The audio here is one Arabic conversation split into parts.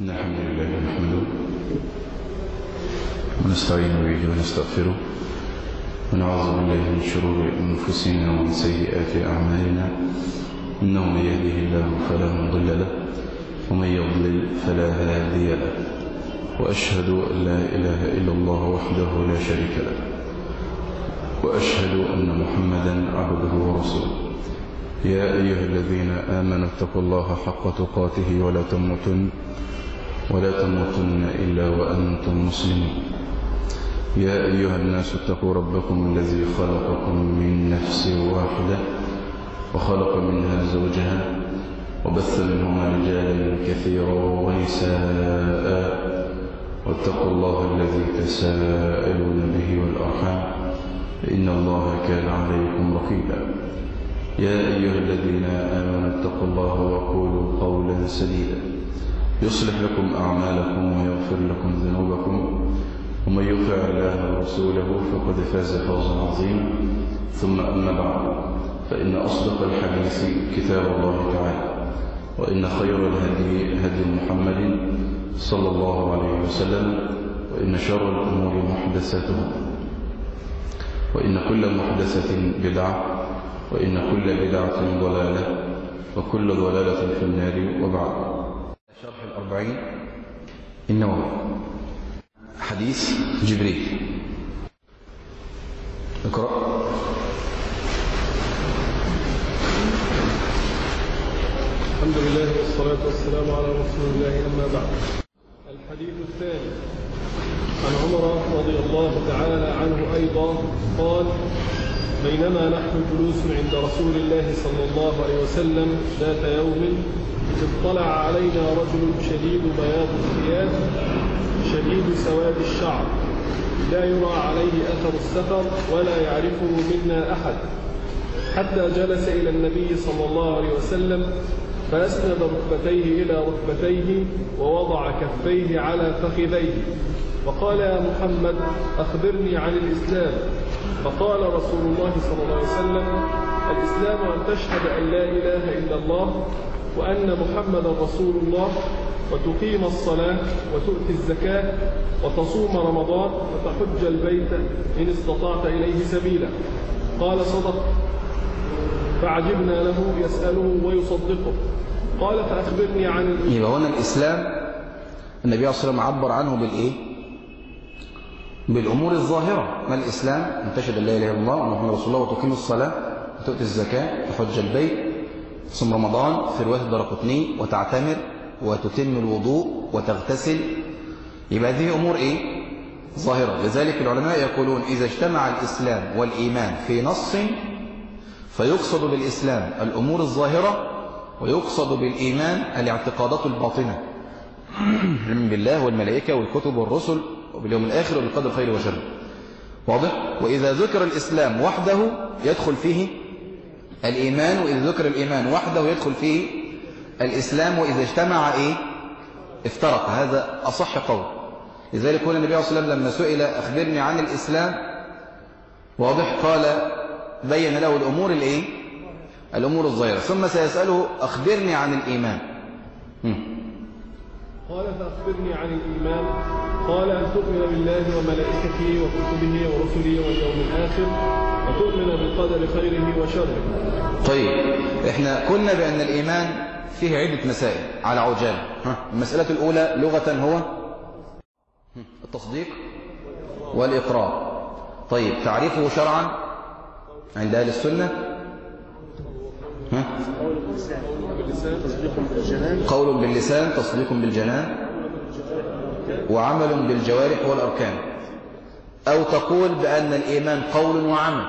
إن الحمد لله نحمده ونستعين به ونستغفره ونعوذ بالله من شرور أنفسنا ومن سيئات أعمالنا إنه من يهده الله فلا مضل له ومن يضلل فلا هادي له وأشهد أن لا إله إلا الله وحده لا شريك له وأشهد أن محمدا عبده ورسوله يا أيها الذين آمنوا اتقوا الله حق تقاته ولا تموتن إلا وأنتم مسلمون يا أيها الناس اتقوا ربكم الذي خلقكم من نفس واحدة وخلق منها زوجها وبث منهما رجالا كثيرا ونساء واتقوا الله الذي تساءلون به والأرحام إن الله كان عليكم رقيبا يا أيها الذين آمنوا اتقوا الله وقولوا قولا سديدا يصلح لكم أعمالكم ويغفر لكم ذنوبكم ومن يطع الله ورسوله فقد فاز فوزا عظيما ثم أما بعد فإن أصدق الحديث كتاب الله تعالى وإن خير الهدي هدي محمد صلى الله عليه وسلم وإن شر الأمور محدثاتها وإن كل محدثة بدعة وإن كل بدعة ضلالة وكل ضلالة في النار وبعد. شرح الأربعين النووي حديث جبريل. اقرأ. الحمد لله والصلاة والسلام على رسول الله أما بعد. الحديث الثاني عن عمر رضي الله تعالى عنه أيضا قال: بينما نحن جلوس عند رسول الله صلى الله عليه وسلم ذات يوم اطلع علينا رجل شديد بياض الثياب شديد سواد الشعر لا يرى عليه أثر السفر ولا يعرفه منا أحد، حتى جلس إلى النبي صلى الله عليه وسلم فأسند ركبتيه إلى ركبتيه ووضع كفيه على فخذيه وقال: يا محمد أخبرني عن الإسلام. فقال رسول الله صلى الله عليه وسلم: الإسلام أن تشهد أن لا إله إلا الله وأن محمدا رسول الله وتقيم الصلاة وتؤتي الزكاة وتصوم رمضان وتحج البيت إن استطعت إليه سبيلا. قال: صدق. فعجبنا له يسأله ويصدقه. قال: فأخبرني عن الإسلام. يبقى هنا الإسلام النبي صلى الله عليه وسلم عبر عنه بالإيه؟ بالأمور الظاهرة. ما الإسلام؟ أن تشهد أن لا إله إلا الله وأن محمدا رسول الله وتقيم الصلاة وتؤتي الزكاة وتحج البيت تصوم رمضان في رواية الدارقطني وتعتمر وتتم الوضوء وتغتسل. يبقى هذه أمور إيه؟ ظاهرة. لذلك العلماء يقولون إذا اجتمع الإسلام والإيمان في نص فيقصد بالإسلام الأمور الظاهرة ويقصد بالإيمان الاعتقادات الباطنة من بالله والملائكة والكتب والرسل وباليوم الآخر وبالقدر خير وشر. واضح؟ وإذا ذكر الإسلام وحده يدخل فيه الإيمان، وإذا ذكر الإيمان وحده يدخل فيه الإسلام، وإذا اجتمع إيه؟ افترق. هذا أصح قول. لذلك هنا النبي صلى الله عليه وسلم لما سئل أخبرني عن الإسلام واضح قال بين له الأمور الإيه؟ الأمور الظاهرة، ثم سيسأله أخبرني عن الإيمان. قال: فأخبرني عن الإيمان. قال: أن تؤمن بالله وملائكته وكتبه ورسله واليوم الآخر وتؤمن بالقدر خيره وشره. طيب، احنا قلنا بأن الإيمان فيه عدة مسائل على عجال. المسألة الأولى لغة هو التصديق والإقرار. طيب، تعريفه شرعا عند أهل السنة قول باللسان تصديق بالجنان وعمل بالجوارح والأركان. أو تقول بأن الإيمان قول وعمل.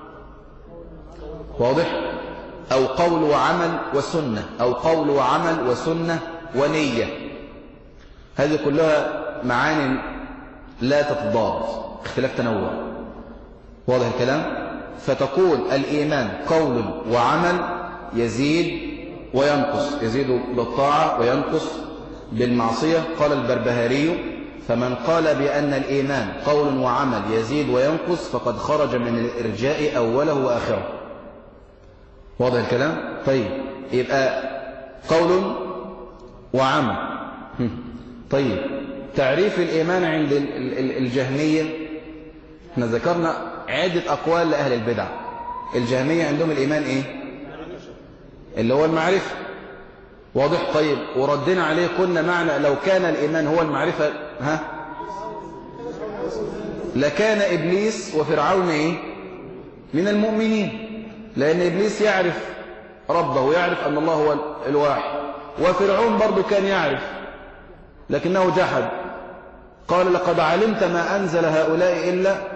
واضح؟ أو قول وعمل وسنة، أو قول وعمل وسنة ونية. هذه كلها معاني لا تتضاد، اختلاف تنوع. واضح الكلام؟ فتقول الإيمان قول وعمل يزيد وينقص، يزيد بالطاعة وينقص بالمعصية. قال البربهاري: فمن قال بأن الإيمان قول وعمل يزيد وينقص فقد خرج من الإرجاء أوله وآخره. واضح الكلام؟ طيب، يبقى قول وعمل طيب تعريف الإيمان عند الجهمية، احنا ذكرنا عدة أقوال لأهل البدع. الجهمية عندهم الإيمان إيه؟ اللي هو المعرفة. واضح؟ طيب وردنا عليه قلنا معنى لو كان الإيمان هو المعرفة لكان إبليس وفرعون إيه؟ من المؤمنين، لأن إبليس يعرف ربه ويعرف أن الله هو الواحد، وفرعون برضو كان يعرف لكنه جحد. قال لقد علمت ما أنزل هؤلاء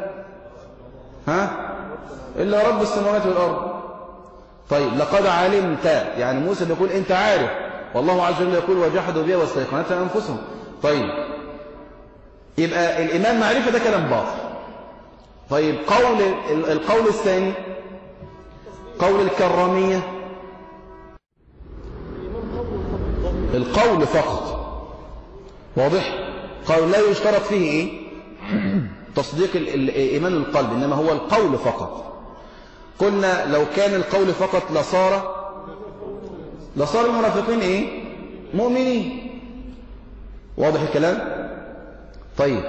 إلا رب السماوات والأرض. طيب لقد علمت يعني موسى بيقول أنت عارف، والله عز وجل يقول وجحدوا بها واستيقنتها أنفسهم. طيب يبقى الإيمان معرفة، ده كلام باطل. طيب القول الثاني قول الكرامية، القول فقط. واضح؟ قول لا يشترط فيه إيه؟ تصديق الإيمان القلب، إنما هو القول فقط. قلنا لو كان القول فقط لصار المنافقين إيه؟ مؤمنين. واضح الكلام؟ طيب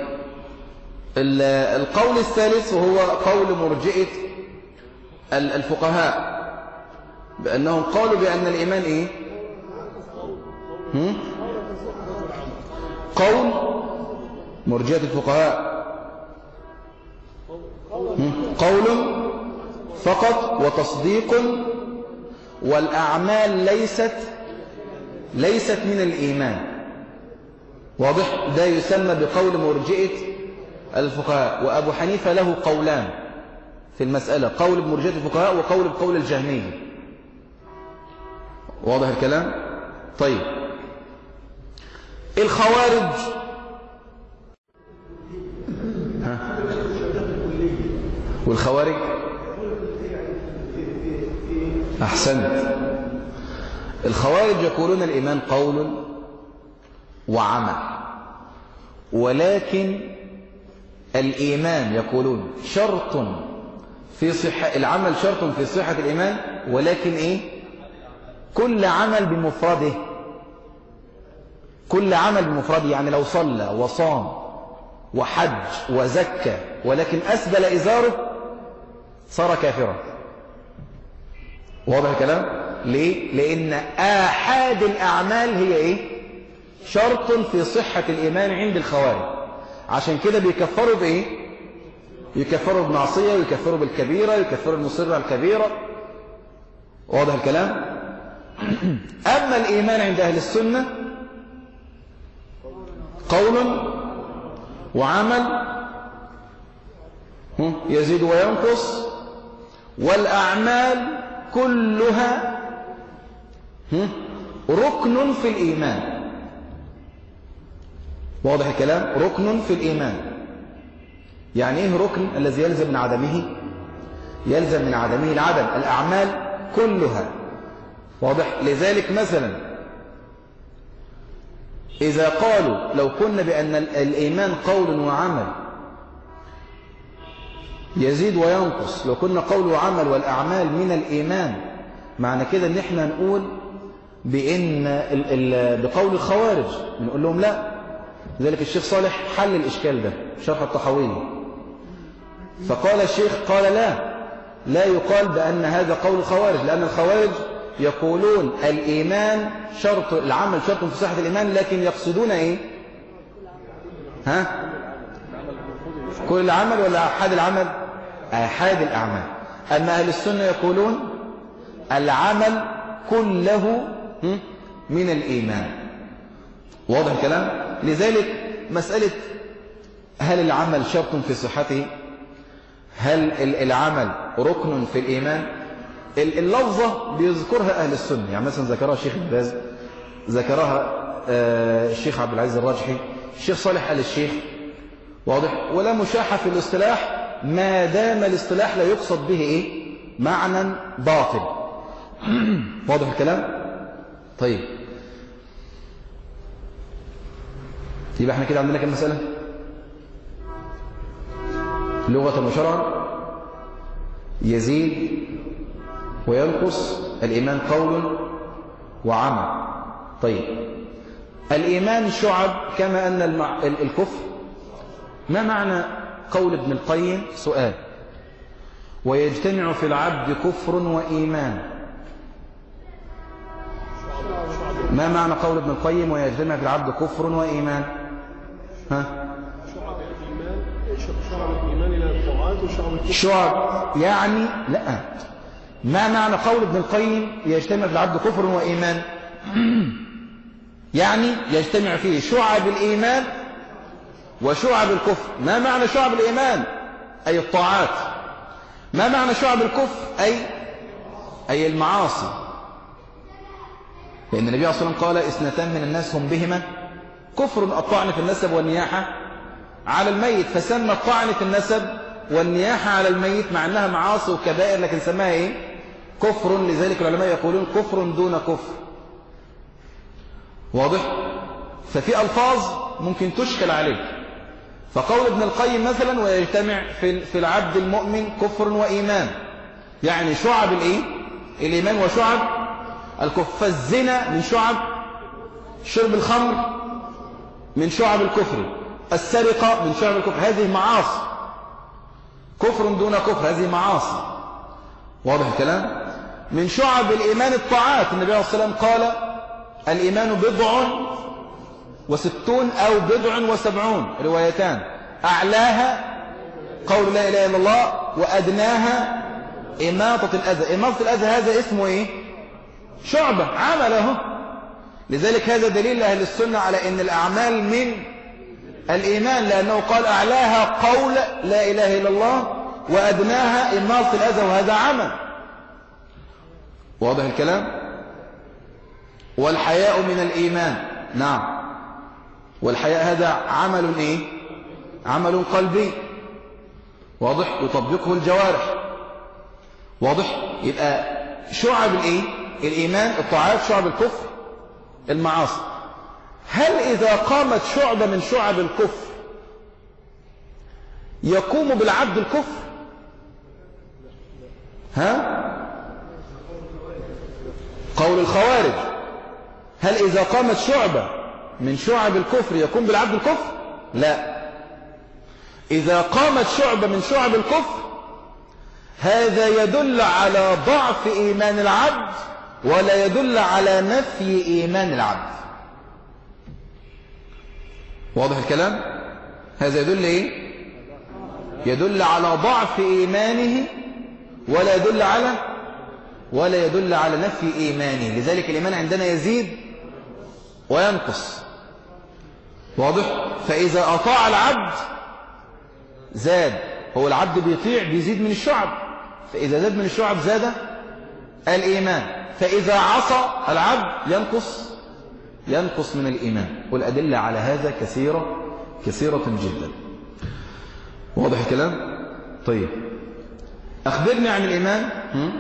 القول الثالث وهو قول مرجئة الفقهاء، بأنهم قالوا بأن الإيمان إيه؟ قول مرجئة الفقهاء قول فقط وتصديق، والأعمال ليست من الإيمان. واضح؟ ده يسمى بقول مرجئة الفقهاء. وأبو حنيفة له قولان في المسألة، قول بمرجئة الفقهاء وقول بقول الجهمية. واضح الكلام؟ طيب الخوارج والخوارج أحسنت. الخوارج يقولون الإيمان قول وعمل، ولكن الإيمان يقولون شرط في صحة العمل، شرط في صحة الإيمان، ولكن إيه؟ كل عمل بمفرده، كل عمل بمفرده. يعني لو صلى وصام وحج وزكى ولكن أسبل إزاره صار كافرا. واضح الكلام؟ ليه؟ لأن آحاد الأعمال هي إيه؟ شرط في صحة الإيمان عند الخوارج. عشان كده بيكفروا بإيه؟ يكفروا بمعصية، يكفروا بالكبيرة، يكفروا المصر على الكبيرة. واضح الكلام؟ أما الإيمان عند أهل السنة قول وعمل يزيد وينقص، والأعمال كلها ركن في الإيمان. واضح الكلام؟ ركن في الإيمان. يعني إيه ركن؟ الذي يلزم من عدمه يلزم من عدمه العدم. الأعمال كلها. واضح؟ لذلك مثلا إذا قالوا لو كنا بأن الإيمان قول وعمل يزيد وينقص، لو كنا قول وعمل والأعمال من الإيمان، معنى كده ان احنا نقول بقول الخوارج، نقول لهم لا. لذلك الشيخ صالح حل الإشكال ده شرح الطحاوية، فقال الشيخ قال لا يقال بأن هذا قول الخوارج، لأن الخوارج يقولون الإيمان شرط، العمل شرط في صحة الإيمان، لكن يقصدون إيه؟ كل العمل ولا أحد العمل؟ أحد الأعمال. أما أهل السنة يقولون العمل كله من الإيمان. واضح الكلام؟ لذلك مسألة هل العمل شرط في صحته، هل العمل ركن في الإيمان، اللفظة بيذكرها أهل السنة. يعني مثلا ذكرها الشيخ ابن باز، ذكرها الشيخ عبد العزيز الراجحي، الشيخ صالح آل الشيخ. واضح؟ ولا مشاحة في الاصطلاح ما دام الاصطلاح لا يقصد به إيه؟ معنى باطل. واضح الكلام؟ طيب يبقى احنا كده عندنا كم مسألة؟ لغة وشرعا يزيد وينقص، الإيمان قول وعمل. طيب الإيمان شعب كما أن الكفر. ما معنى قول ابن القيم؟ سؤال. ويجتمع في العبد كفر وإيمان. ما معنى قول ابن القيم ويجتمع في العبد كفر وإيمان؟ شعب الإيمان إلى الطاعات وشعب الكفر. شعب يعني لا. ما معنى قول ابن القيم يجتمع في العبد كفر وإيمان؟ يعني يجتمع فيه شعب الإيمان وشعب الكفر. ما معنى شعب الإيمان؟ أي الطاعات. ما معنى شعب الكفر؟ أي المعاصي. لأن النبي صلى الله عليه وسلم قال: اثنتان من الناس هم بهما كفر: الطعن في النسب والنياحة على الميت. فسمى الطعن في النسب والنياحة على الميت مع أنها معاصي وكبائر، لكن سماها كفر. لذلك العلماء يقولون كفر دون كفر. واضح؟ ففي ألفاظ ممكن تشكل عليك. فقول ابن القيم مثلا: ويجتمع في العبد المؤمن كفر وإيمان، يعني شعب الإيمان وشعب الكفر. فالزنا من شعب، شرب الخمر من شعب الكفر، السرقة من شعب الكفر. هذه معاصي، كفر دون كفر، هذه معاصي. واضح الكلام؟ من شعب الإيمان الطاعات. النبي عليه الصلاة والسلام قال: الإيمان 69 أو 70 روايتان: أعلاها قول لا إله إلا الله، وأدناها إماطة الأذى. إماطة الأذى هذا اسمه شعبة، عمله. لذلك هذا دليل أهل السنة على أن الأعمال من الإيمان، لأنه قال: أعلاها قول لا إله إلا الله، وأدناها إماطة الأذى، وهذا عمل. واضح الكلام؟ والحياء من الإيمان. نعم، والحياء هذا عمل عمل قلبي. واضح؟ يطبقه الجوارح. واضح؟ يبقى شعب الإيمان الطاعات، شعب الكفر المعاصي. هل إذا قامت شعبة من شعب الكفر يقوم بالعبد الكفر؟ قول الخوارج: هل إذا قامت شعبة من شعب الكفر يقوم بالعبد الكفر؟ لا. إذا قامت شعبة من شعب الكفر هذا يدل على ضعف إيمان العبد، ولا يدل على نفي إيمان العبد. واضح الكلام؟ هذا يدل يدل على ضعف إيمانه، ولا يدل على نفي إيمانه. لذلك الإيمان عندنا يزيد وينقص. واضح؟ فإذا أطاع العبد زاد. هو العبد بيطيع بيزيد من الشعب، فإذا زاد من الشعب زاد الإيمان. فإذا عصى العبد ينقص من الإيمان. والأدلة على هذا كثيرة جدا. واضح الكلام؟ طيب، أخبرني عن الإيمان.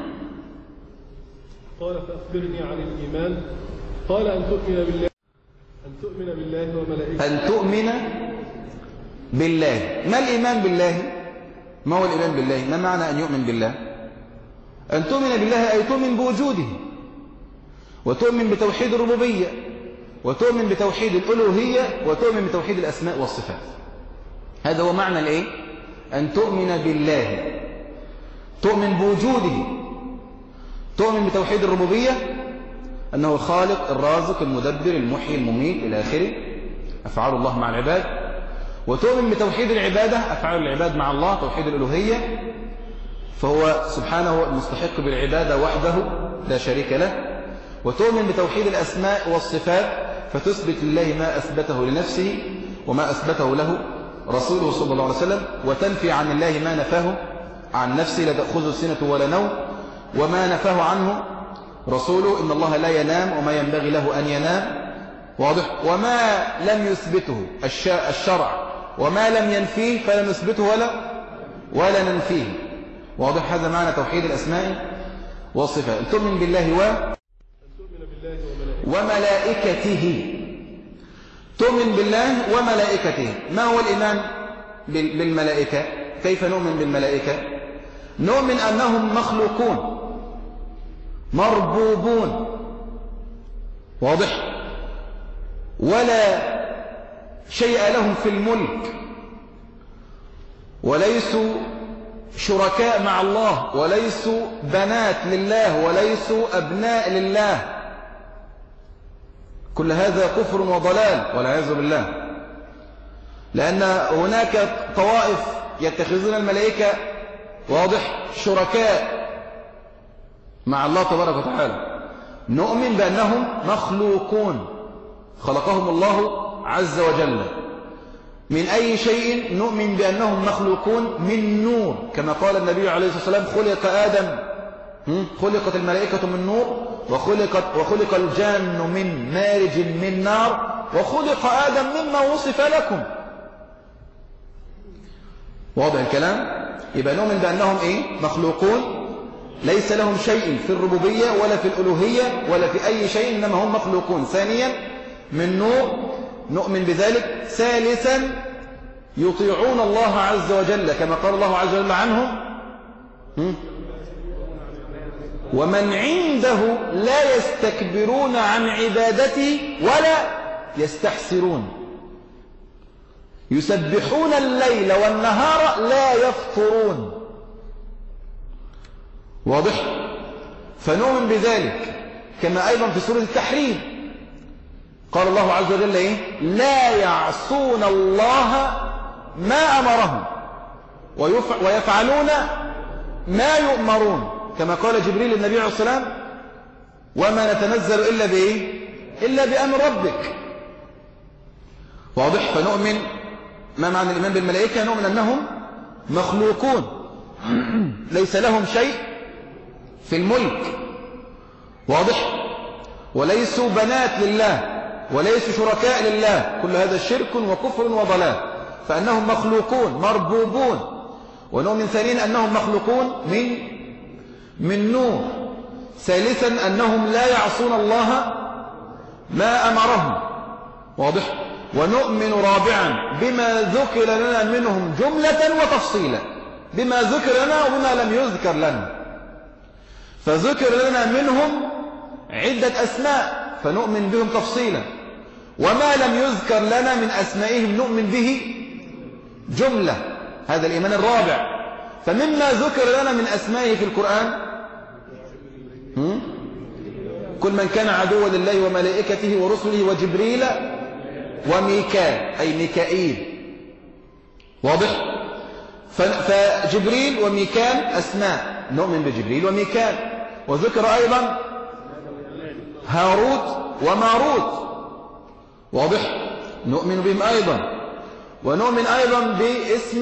قال: فأخبرني عن الإيمان. قال: أن تؤمن بالله وملائكته. أن تؤمن بالله. ما الإيمان بالله؟ ما هو الإيمان بالله؟ ما معنى أن يؤمن بالله؟ أن تؤمن بالله أي تؤمن بوجوده، وتؤمن بتوحيد الربوبية، وتؤمن بتوحيد الألوهية، وتؤمن بتوحيد الأسماء والصفات. هذا هو معنى أن تؤمن بالله. تؤمن بوجوده، تؤمن بتوحيد الربوبية، أنه الخالق الرازق المدبر المحيي المميت إلى آخره، أفعال الله مع العباد. وتؤمن بتوحيد العبادة، أفعال العباد مع الله، توحيد الألوهية، فهو سبحانه المستحق بالعبادة وحده لا شريك له. وتؤمن بتوحيد الأسماء والصفات، فتثبت لله ما أثبته لنفسه وما أثبته له رسوله صلى الله عليه وسلم، وتنفي عن الله ما نفاه عن نفسه لا تأخذه سنة ولا نوم، وما نفاه عنه رسوله: إن الله لا ينام وما ينبغي له أن ينام. واضح؟ وما لم يثبته الشرع وما لم ينفيه فلا نثبته ولا ننفيه. واضح؟ هذا معنى توحيد الأسماء والصفات. تؤمن بالله وملائكته. تؤمن بالله وملائكته. ما هو الإيمان بالملائكة؟ كيف نؤمن بالملائكة؟ نؤمن أنهم مخلوقون مربوبون. واضح؟ ولا شيء لهم في الملك، وليسوا شركاء مع الله، وليسوا بنات لله، وليسوا أبناء لله. كل هذا كفر وضلال والعياذ بالله، لأن هناك طوائف يتخذون الملائكة واضح شركاء مع الله تبارك وتعالى. نؤمن بأنهم مخلوقون خلقهم الله عز وجل. من أي شيء؟ نؤمن بأنهم مخلوقون من نور، كما قال النبي عليه الصلاة والسلام: خلق آدم، خلقت الملائكة من نور، وخلق الجان من مارج من نار، وخلق آدم مما وصف لكم. واضح الكلام؟ يبقى نؤمن بأنهم مخلوقون، ليس لهم شيء في الربوبية ولا في الألوهية ولا في أي شيء، إنما هم مخلوقون. ثانيا من نور، نؤمن بذلك. ثالثا يطيعون الله عز وجل، كما قال الله عز وجل عنهم: ومن عنده لا يستكبرون عن عبادته ولا يستحسرون، يسبحون الليل والنهار لا يفطرون. واضح؟ فنؤمن بذلك. كما أيضا في سورة التحريم قال الله عز وجل: لا يعصون الله ما أمرهم ويفعلون ما يؤمرون، كما قال جبريل للنبي عليه الصلاة والسلام: وما نتنزل إلا بأمر ربك. واضح؟ فنؤمن. ما معنى الإيمان بالملائكة؟ نؤمن أنهم مخلوقون، ليس لهم شيء في الملك. واضح؟ وليسوا بنات لله، وليسوا شركاء لله. كل هذا شرك وكفر وضلال. فأنهم مخلوقون مربوبون. ونؤمن ثانيا أنهم مخلوقون من نور. ثالثا أنهم لا يعصون الله ما أمرهم. واضح؟ ونؤمن رابعا بما ذكر لنا منهم جملة وتفصيلا، بما ذكر لنا وبما لم يذكر لنا. فذكر لنا منهم عدة أسماء فنؤمن بهم تفصيلا، وما لم يذكر لنا من أسمائهم نؤمن به جملة. هذا الإيمان الرابع. فمما ذكر لنا من أسمائه في القرآن: كل من كان عدوا لله وملائكته ورسله وجبريل وميكال، أي ميكائيل. واضح؟ فجبريل وميكال أسماء، نؤمن بجبريل وميكال. وذكر أيضا هاروت وماروت. واضح؟ نؤمن بهم أيضا. ونؤمن أيضا باسم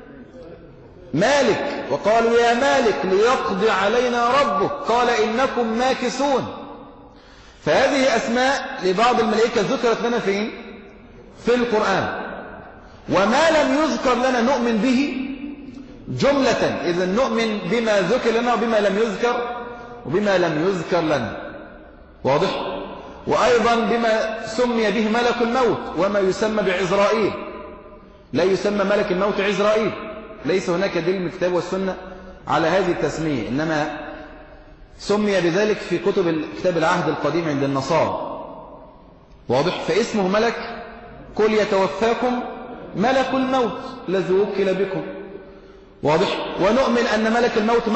مالك، وقالوا: يا مالك ليقضي علينا ربك، قال: إنكم ماكثون. فهذه أسماء لبعض الملائكة ذكرت لنا في القرآن. وما لم يذكر لنا نؤمن به جملة. إذن نؤمن بما ذكر لنا وبما لم يذكر لنا. واضح؟ وأيضا بما سمي به ملك الموت وما يسمى بعزرائيل. لا يسمى ملك الموت عزرائيل، ليس هناك دليل من الكتاب والسنة على هذه التسمية، إنما سمي بذلك في كتاب العهد القديم عند النصارى. واضح؟ فاسمه ملك. قل يتوفاكم ملك الموت الذي وكل بكم. واضح؟ ونؤمن أن ملك الموت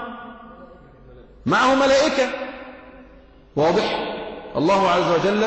معه ملائكة. واضح؟ الله عز وجل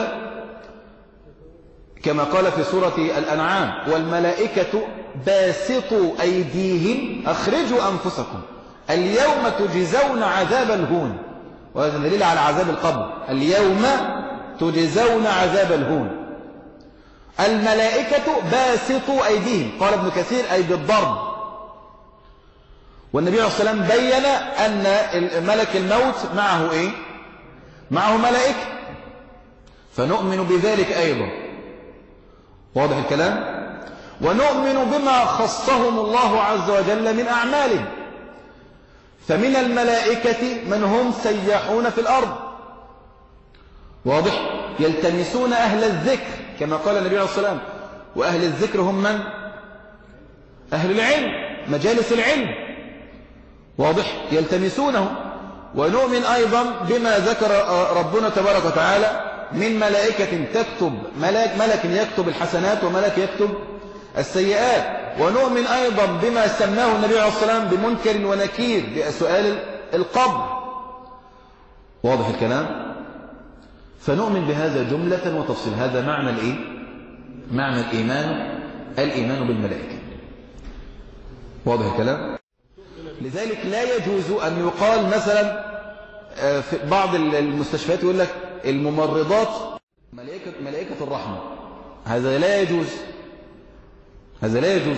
كما قال في سورة الأنعام: والملائكة باسطوا أيديهم أخرجوا أنفسكم اليوم تجزون عذاب الهون. وهذا دليل على عذاب القبر. اليوم تجزون عذاب الهون. الملائكة باسطوا أيديهم، قال ابن كثير: أي بالضرب. والنبي عليه الصلاة والسلام بين أن ملك الموت معه ملائكة، فنؤمن بذلك أيضا. واضح الكلام؟ ونؤمن بما خصهم الله عز وجل من أعمالهم. فمن الملائكة من هم سياحون في الأرض. واضح؟ يلتمسون أهل الذكر، كما قال النبي عليه الصلاة والسلام: وأهل الذكر هم من؟ أهل العلم، مجالس العلم. واضح؟ يلتمسونه. ونؤمن أيضا بما ذكر ربنا تبارك وتعالى من ملائكة تكتب ملك يكتب الحسنات وملك يكتب السيئات. ونؤمن أيضا بما سماه النبي عليه الصلاة والسلام بمنكر ونكير بسؤال القبر. واضح الكلام؟ فنؤمن بهذا جملة وتفصيل. هذا معنى الإيه؟ معنى الإيمان بالملائكة. واضح الكلام؟ لذلك لا يجوز أن يقال مثلا في بعض المستشفيات يقول لك الممرضات ملائكة الرحمة. هذا لا يجوز. هذا لا يجوز.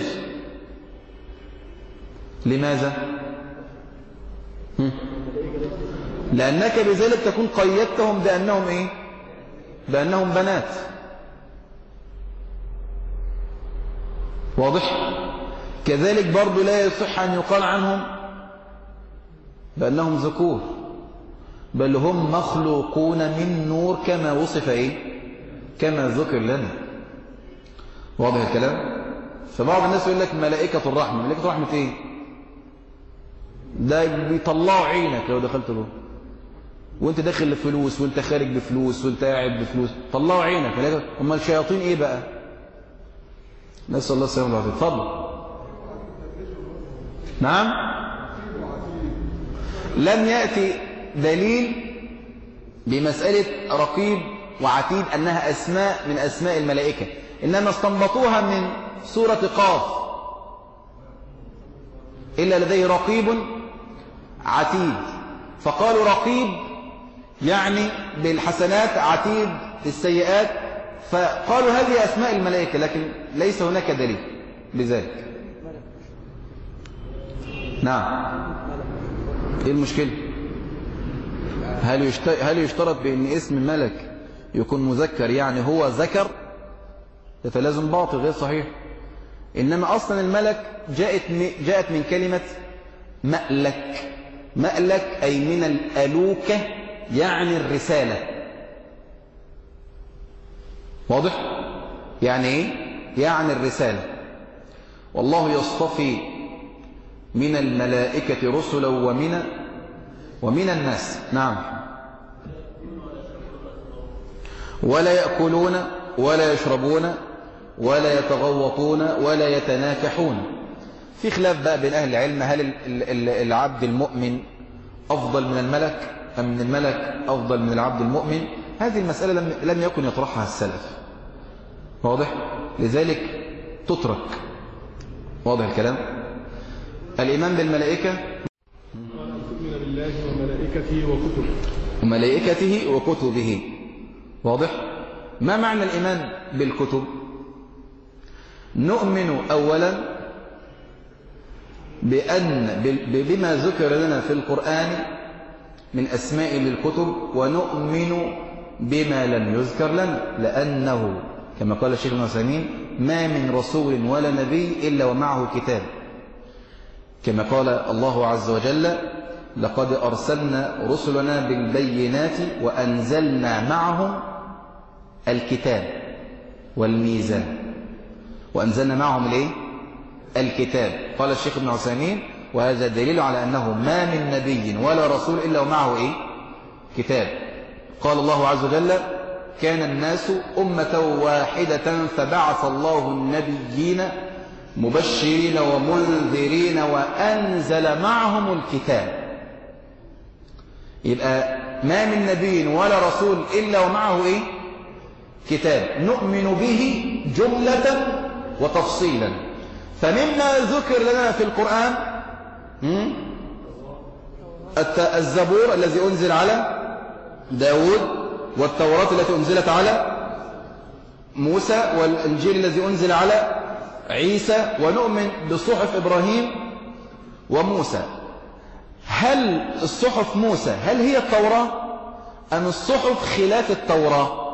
لماذا؟ لأنك بذلك تكون قيدتهم بأنهم إيه؟ بأنهم بنات. واضح؟ كذلك برضو لا يصح أن يقال عنهم بأنهم ذكور، بل هم مخلوقون من نور كما وصف إيه؟ كما ذكر لنا. واضح الكلام؟ فبعض الناس يقول لك ملائكة الرحمة. ملائكة الرحمة إيه؟ ده بيطلعوا عينك لو دخلت له، وانت داخل لفلوس وانت خارج بفلوس وانت قاعد بفلوس، طلعوا عينك. هم الشياطين ايه بقى؟ نسأل الله السلامة والعافية. اتفضل. نعم. لم يأتي دليل بمسألة رقيب وعتيد أنها أسماء من أسماء الملائكة، إنما استنبطوها من سورة قاف. إلا لديه رقيب عتيد، فقالوا رقيب يعني بالحسنات، عتيد بالسيئات، فقالوا هذه أسماء الملائكة، لكن ليس هناك دليل بذلك. نعم. إيه المشكلة؟ هل يشترط بأن اسم ملك يكون مذكر يعني هو ذكر؟ يتلازم باطل غير صحيح. إنما أصلا الملك جاءت من كلمة مألك. مألك أي من الألوكة يعني الرسالة. واضح؟ يعني إيه؟ يعني الرسالة. والله يصطفي من الملائكة رسلا ومن الناس. نعم. ولا يأكلون ولا يشربون ولا يتغوطون ولا يتناكحون. في خلاف بقى بين أهل العلم، هل العبد المؤمن أفضل من الملك أم من الملك أفضل من العبد المؤمن؟ هذه المسألة لم يكن يطرحها السلف. واضح؟ لذلك تترك. واضح الكلام؟ الإيمان بالملائكة أن تؤمن بالله وملائكته وكتبه وكتبه. واضح؟ ما معنى الإيمان بالكتب؟ نؤمن أولا بما ذكر لنا في القرآن من أسماء للكتب، ونؤمن بما لم يذكر لنا، لأنه كما قال الشيخ ابن عثيمين ما من رسول ولا نبي إلا ومعه كتاب، كما قال الله عز وجل لقد أرسلنا رسلنا بالبينات وأنزلنا معهم الكتاب والميزان. وأنزلنا معهم الايه؟ الكتاب. قال الشيخ ابن عثيمين وهذا دليل على أنه ما من نبي ولا رسول إلا ومعه ايه؟ كتاب. قال الله عز وجل كان الناس أمة واحدة فبعث الله النبيين مبشرين ومنذرين وأنزل معهم الكتاب. يبقى ما من نبي ولا رسول إلا ومعه ايه؟ كتاب نؤمن به جملة وتفصيلا. فمما ذكر لنا في القرآن الزبور الذي أنزل على داود، والتوراة التي أنزلت على موسى، والإنجيل الذي أنزل على عيسى، ونؤمن بصحف إبراهيم وموسى. هل الصحف موسى هل هي التوراة أم الصحف خلاف التوراة؟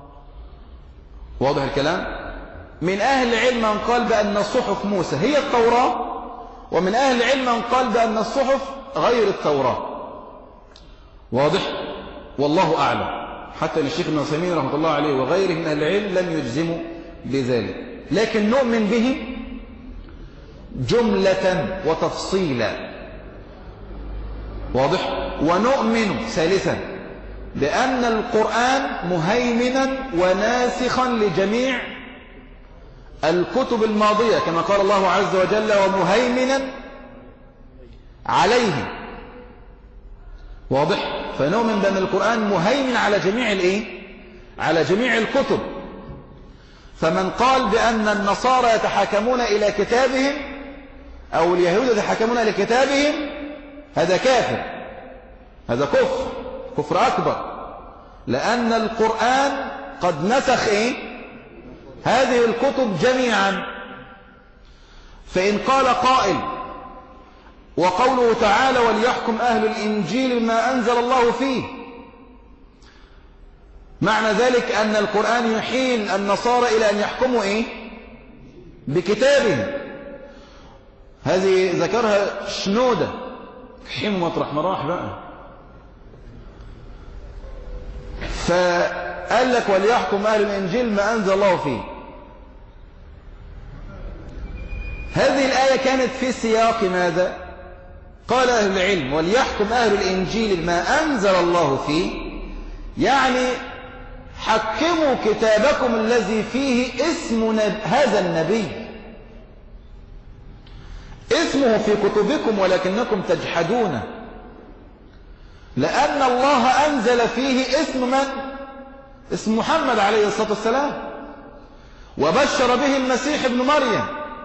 واضح الكلام؟ من أهل العلم من قال بأن صحف موسى هي التوراة، ومن أهل العلم من قال بأن الصحف غير التوراة. واضح؟ والله أعلم. حتى الشيخ ابن عثيمين رحمة الله عليه وغيره من أهل العلم لم يجزموا بذلك، لكن نؤمن به جملة وتفصيلا. واضح؟ ونؤمن ثالثا بأن القرآن مهيمنا وناسخا لجميع الكتب الماضية كما قال الله عز وجل ومهيمنا عليه. واضح؟ فنؤمن بأن القرآن مهيمن على جميع على جميع الكتب. فمن قال بأن النصارى يتحاكمون إلى كتابهم أو اليهود يتحاكمون إلى كتابهم هذا كافر، هذا كفر أكبر، لأن القرآن قد نسخ هذه الكتب جميعا. فإن قال قائل وقوله تعالى وليحكم أهل الإنجيل بما أنزل الله فيه، معنى ذلك أن القرآن يحيل النصارى إلى أن يحكموا بكتابهم. هذه ذكرها شنودة حيم مطرح مراح بقى، فقال لك وليحكم أهل الإنجيل ما أنزل الله فيه. هذه الآية كانت في سياق ماذا؟ قال أهل العلم وليحكم أهل الإنجيل ما أنزل الله فيه، يعني حكموا كتابكم الذي فيه اسم هذا النبي، اسمه في كتبكم ولكنكم تجحدونه، لأن الله أنزل فيه اسم من؟ اسم محمد عليه الصلاة والسلام، وبشر به المسيح ابن مريم،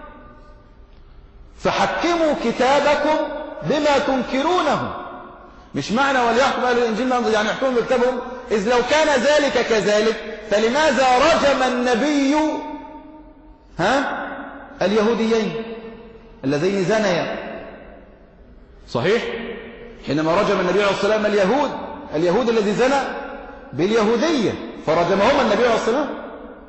فحكموا كتابكم بما تنكرونه. مش معنى وليحكم أهل الإنجيل يعني يحكموا بكتابهم، إذ لو كان ذلك كذلك فلماذا رجم النبي اليهوديين اللذين زنيا؟ صحيح؟ حينما رجم النبي عليه الصلاة والسلام اليهود الذي زنى باليهودية فرجمهم النبي عليه الصلاة والسلام.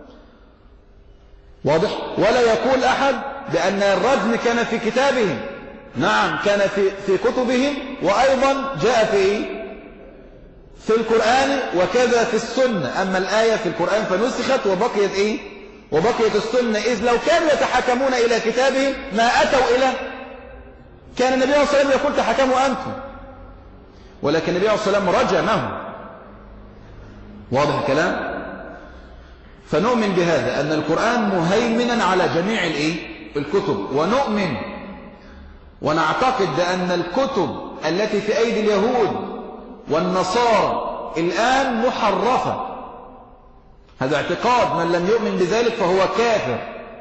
واضح؟ ولا يقول أحد بأن الرجم كان في كتابهم، نعم كان في كتبهم، وأيضا جاء في القرآن وكذا في السنة. أما الآية في القرآن فنسخت وبقيت وبقيت السنة، إذ لو كانوا يتحكمون إلى كتابهم ما أتوا إلى كان النبي عليه الصلاة والسلام يقول تحكموا أنتم، ولكن النبي عليه الصلاة والسلام رجمهم. واضح الكلام؟ فنؤمن بهذا أن القرآن مهيمنا على جميع الكتب، ونؤمن ونعتقد بأن الكتب التي في أيدي اليهود والنصارى الآن محرفة. هذا اعتقاد من لم يؤمن بذلك فهو كافر.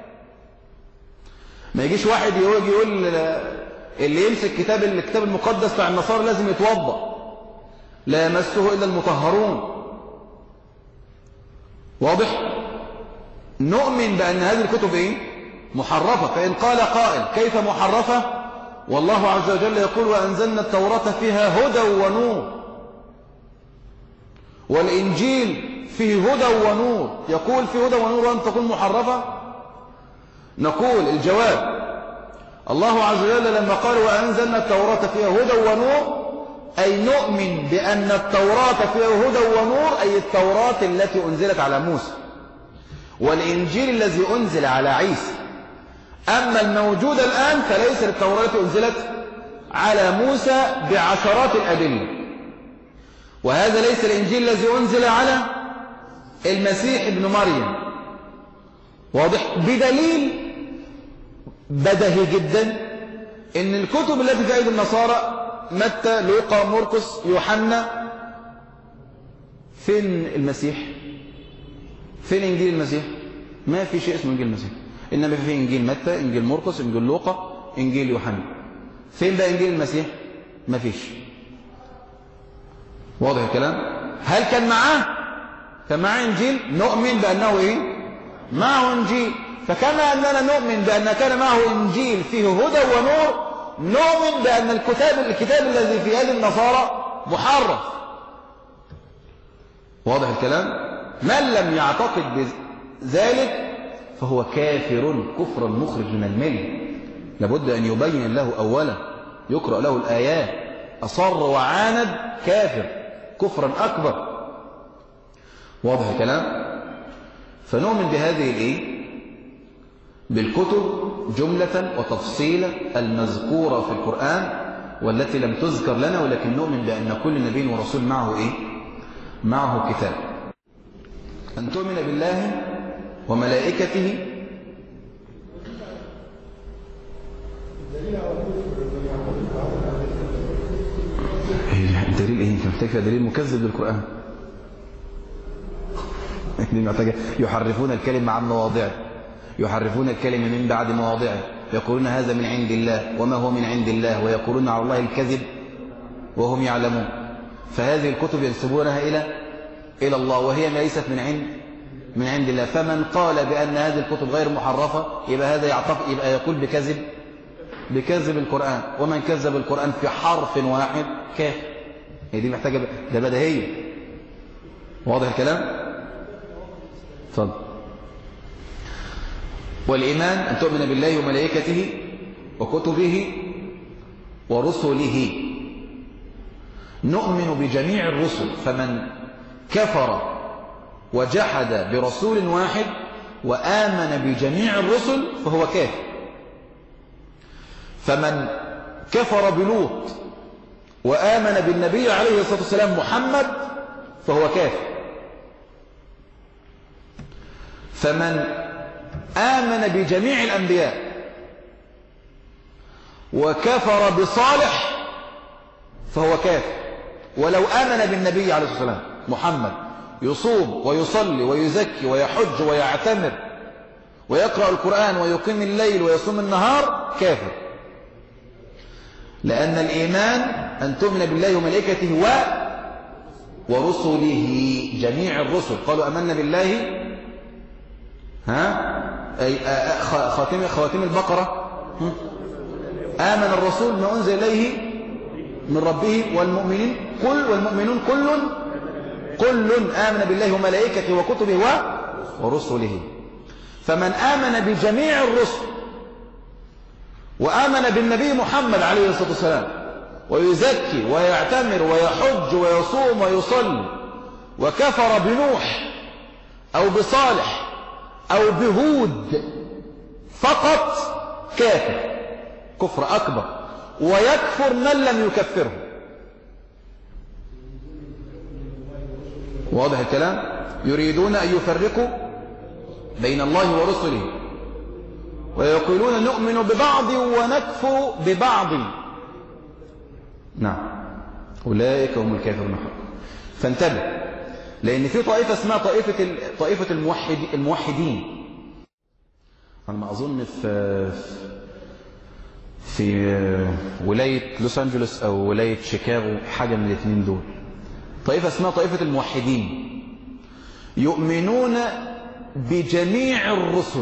ما يجيش واحد يقول اللي يمسك الكتاب المقدس بتاع النصارى لازم يتوضأ، لا يمسه إلا المطهرون. واضح؟ نؤمن بأن هذه الكتب محرفة. فإن قال قائل كيف محرفة؟ والله عز وجل يقول وأنزلنا التوراة فيها هدى ونور، والإنجيل فيه هدى ونور، يقول في هدى ونور وأن تكون محرفة؟ نقول الجواب الله عز وجل لما قال وأنزلنا التوراة فيها هدى ونور أي نؤمن بأن التوراة فيها هدى ونور، أي التوراة التي أنزلت على موسى والإنجيل الذي أنزل على عيسى. أما الموجود الآن فليس للتوراة التي أنزلت على موسى بعشرات الأدلة، وهذا ليس الإنجيل الذي أنزل على المسيح ابن مريم. واضح؟ بدليل بدهي جدا إن الكتب التي في أيدي النصارى متى لوقا مرقس يوحنا، فين المسيح؟ فين إنجيل المسيح؟ ما في شيء اسمه إنجيل المسيح، إنما في إنجيل متى، إنجيل مرقس، إنجيل لوقا، إنجيل يوحنا. فين بقى إنجيل المسيح؟ ما فيش. واضح الكلام؟ هل كان معاه إنجيل؟ نؤمن بأنه معه إنجيل. فكما أننا نؤمن بأن كان معه إنجيل فيه هدى ونور، نؤمن بأن الكتاب الذي في يد النصارى محرف. واضح الكلام؟ من لم يعتقد بذلك فهو كافر كفرا مخرج من الملة. لابد أن يبين له أولا، يقرأ له الآيات، أصر وعاند كافر كفرا أكبر. واضح الكلام؟ فنؤمن بهذه بالكتب جملة وتفصيلا المذكورة في القرآن والتي لم تذكر لنا، ولكن نؤمن بأن كل نبي ورسول معه كتاب. أن تؤمن بالله وملائكته الدليل ايه؟ انت محتاج دليل مكذب للقرآن. محتاج يحرفون الكلمة عن مواضعه، يحرفون الكلمة من بعد مواضعه، يقولون هذا من عند الله وما هو من عند الله، ويقولون على الله الكذب وهم يعلمون. فهذه الكتب ينسبونها إلى الله وهي ليست من عند الله. فمن قال بأن هذه الكتب غير محرفة يبقى هذا يبقى يقول بكذب القرآن، ومن كذب القرآن في حرف واحد كافر. هي دي محتاجة ده بديهية. واضح الكلام؟ اتفضل. والإيمان أن تؤمن بالله وملائكته وكتبه ورسله. نؤمن بجميع الرسل، فمن كفر وجحد برسول واحد وآمن بجميع الرسل فهو كافر. فمن كفر بلوط وآمن بالنبي عليه الصلاة والسلام محمد فهو كافر. فمن آمن بجميع الأنبياء وكفر بصالح فهو كافر، ولو آمن بالنبي عليه الصلاة والسلام محمد يصوم ويصلي ويزكي ويحج ويعتمر ويقرأ القرآن ويقيم الليل ويصوم النهار كافر. لأن الإيمان أن تؤمن بالله وملائكته ورسله. جميع الرسل قالوا آمنا بالله أي خواتيم البقرة آمن الرسول ما أنزل إليه من ربه والمؤمنون كل آمن بالله وملائكته وكتبه ورسله. فمن آمن بجميع الرسل وآمن بالنبي محمد عليه الصلاة والسلام ويزكي ويعتمر ويحج ويصوم ويصلي وكفر بنوح أو بصالح أو بهود فقط كافر كفر أكبر، ويكفر من لم يكفره. واضح الكلام؟ يريدون أن يفرقوا بين الله ورسله ويقولون نؤمن ببعض ونكفر ببعض. نعم، أولئك هم الكافرون حقا. فانتبه، لأن في طائفة اسمها طائفة الموحدين. أنا ما أظن في ولاية لوس أنجلوس أو ولاية شيكاغو، حاجة من الاثنين دول، طائفة اسمها طائفة الموحدين، يؤمنون بجميع الرسل،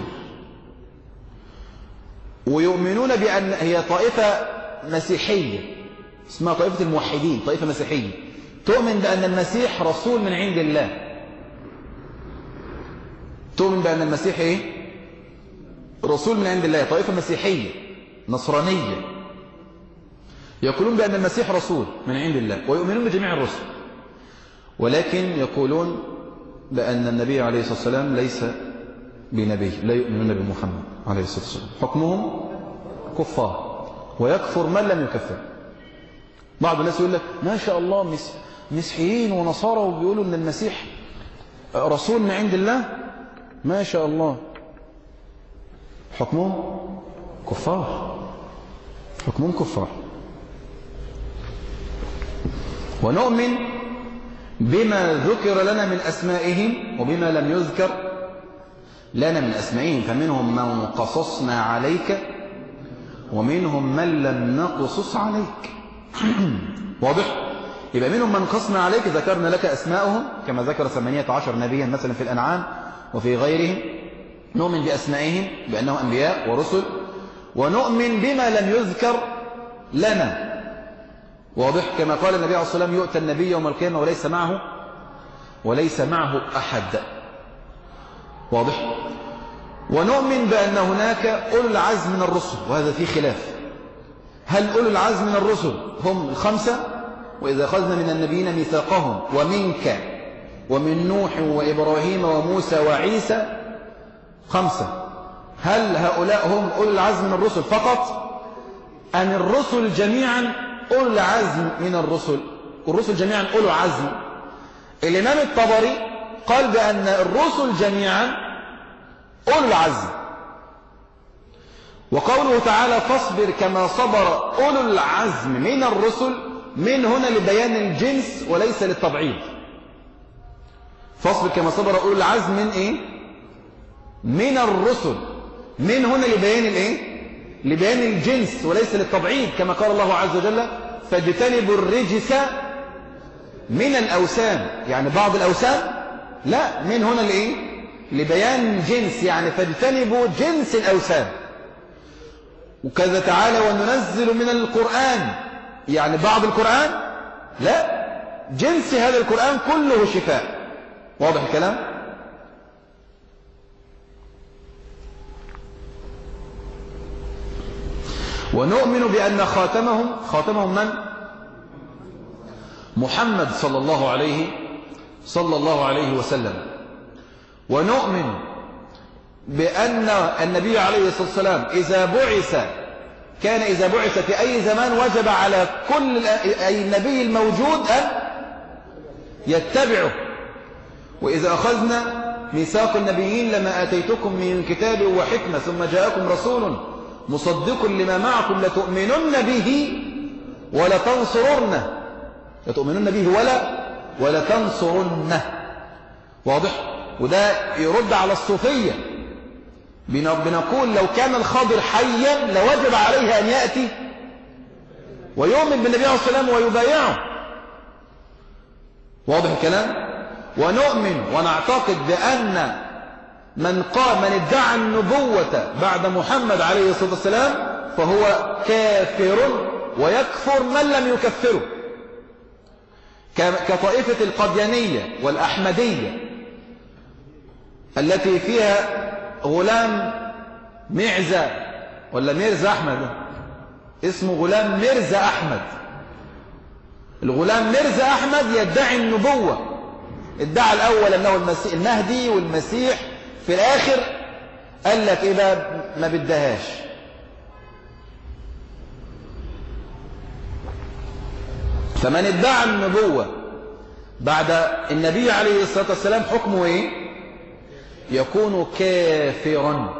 ويؤمنون بأن هي طائفة مسيحية اسمها طائفة الموحدين، طائفة مسيحية تؤمن بأن المسيح رسول من عند الله. تؤمن بأن المسيح إيه؟ رسول من عند الله. طائفة مسيحية نصرانية يقولون بأن المسيح رسول من عند الله ويؤمنون بجميع الرسل، ولكن يقولون بأن النبي عليه الصلاة والسلام ليس بنبي، لا يؤمنون بمحمد عليه الصلاة والسلام. حكمهم كفار، ويكفر من لم يكفر. بعض الناس يقول لك ما شاء الله مسيحيين ونصارى وبيقولوا ان المسيح رسول من عند الله، ما شاء الله. حكمهم كفار، حكمهم كفار. ونؤمن بما ذكر لنا من أسمائهم وبما لم يذكر لنا من أسمائهم، فمنهم من قصصنا عليك ومنهم من لم نقصص عليك. واضح؟ يبقى منهم من قصنا عليك ذكرنا لك أسماءهم كما ذكر 18 نبيا مثلا في الأنعام وفي غيرهم. نؤمن بأسمائهم بأنهم أنبياء ورسل، ونؤمن بما لم يذكر لنا. واضح؟ كما قال النبي عليه الصلاة والسلام يؤتى النبي يوم القيامة وليس معه أحد. واضح؟ ونؤمن بأن هناك أولو العزم من الرسل، وهذا فيه خلاف. هل أولو العزم من الرسل هم الخمسة؟ وإذا أخذنا من النبيين ميثاقهم ومنك ومن نوح وإبراهيم وموسى وعيسى، خمسة. هل هؤلاء هم أولو العزم من الرسل فقط؟ أم الرسل جميعا أولو العزم من الرسل؟ الرسل جميعا أولو عزم، الإمام الطبري قال بأن الرسل جميعا أولو العزم. وقوله تعالى فاصبر كما صبر أولو العزم من الرسل، من هنا لبيان الجنس وليس للتبعيض. فاصبر كما صبر أولو العزم من إيه؟ من الرسل، من هنا لبيان الإيه؟ لبيان الجنس وليس للتبعيض، كما قال الله عز وجل فاجتنبوا الرجس من الأوثان، يعني بعض الأوثان، لا، من هنا لإيه؟ لبيان جنس، يعني فاجتنبوا جنس الأوثان. وكذا تعالى وننزل من القرآن، يعني بعض القرآن، لا، جنس هذا القرآن كله شفاء. واضح الكلام؟ ونؤمن بأن خاتمهم من؟ محمد صلى الله عليه وسلم. ونؤمن بأن النبي عليه الصلاة والسلام إذا بعث في أي زمان وجب على كل أي نبي الموجود أن يتبعه. وإذا أخذنا ميثاق النبيين لما آتيتكم من كتاب وحكمة ثم جاءكم رسول مصدق لما معكم لتؤمنن به ولتنصرنه، لتؤمنن به ولتنصرنه. واضح؟ وده يرد على الصوفية. بنقول لو كان الخضر حيا لوجب عليه أن يأتي ويؤمن بالنبي عليه الصلاة والسلام ويبايعه. واضح الكلام؟ ونؤمن ونعتقد بأن من ادعى النبوة بعد محمد عليه الصلاة والسلام فهو كافر، ويكفر من لم يكفره، كطائفة القديانية والأحمدية التي فيها غلام معزة ولا ميرزا أحمد، اسمه غلام ميرزا أحمد. الغلام ميرزا أحمد يدعي النبوة، ادعى الأول أنه المهدي والمسيح، في الآخر قال لك إيه بقى؟ ما بدهاش. فمن ادعى النبوة بعد النبي عليه الصلاة والسلام حكمه إيه؟ يكون كافرا.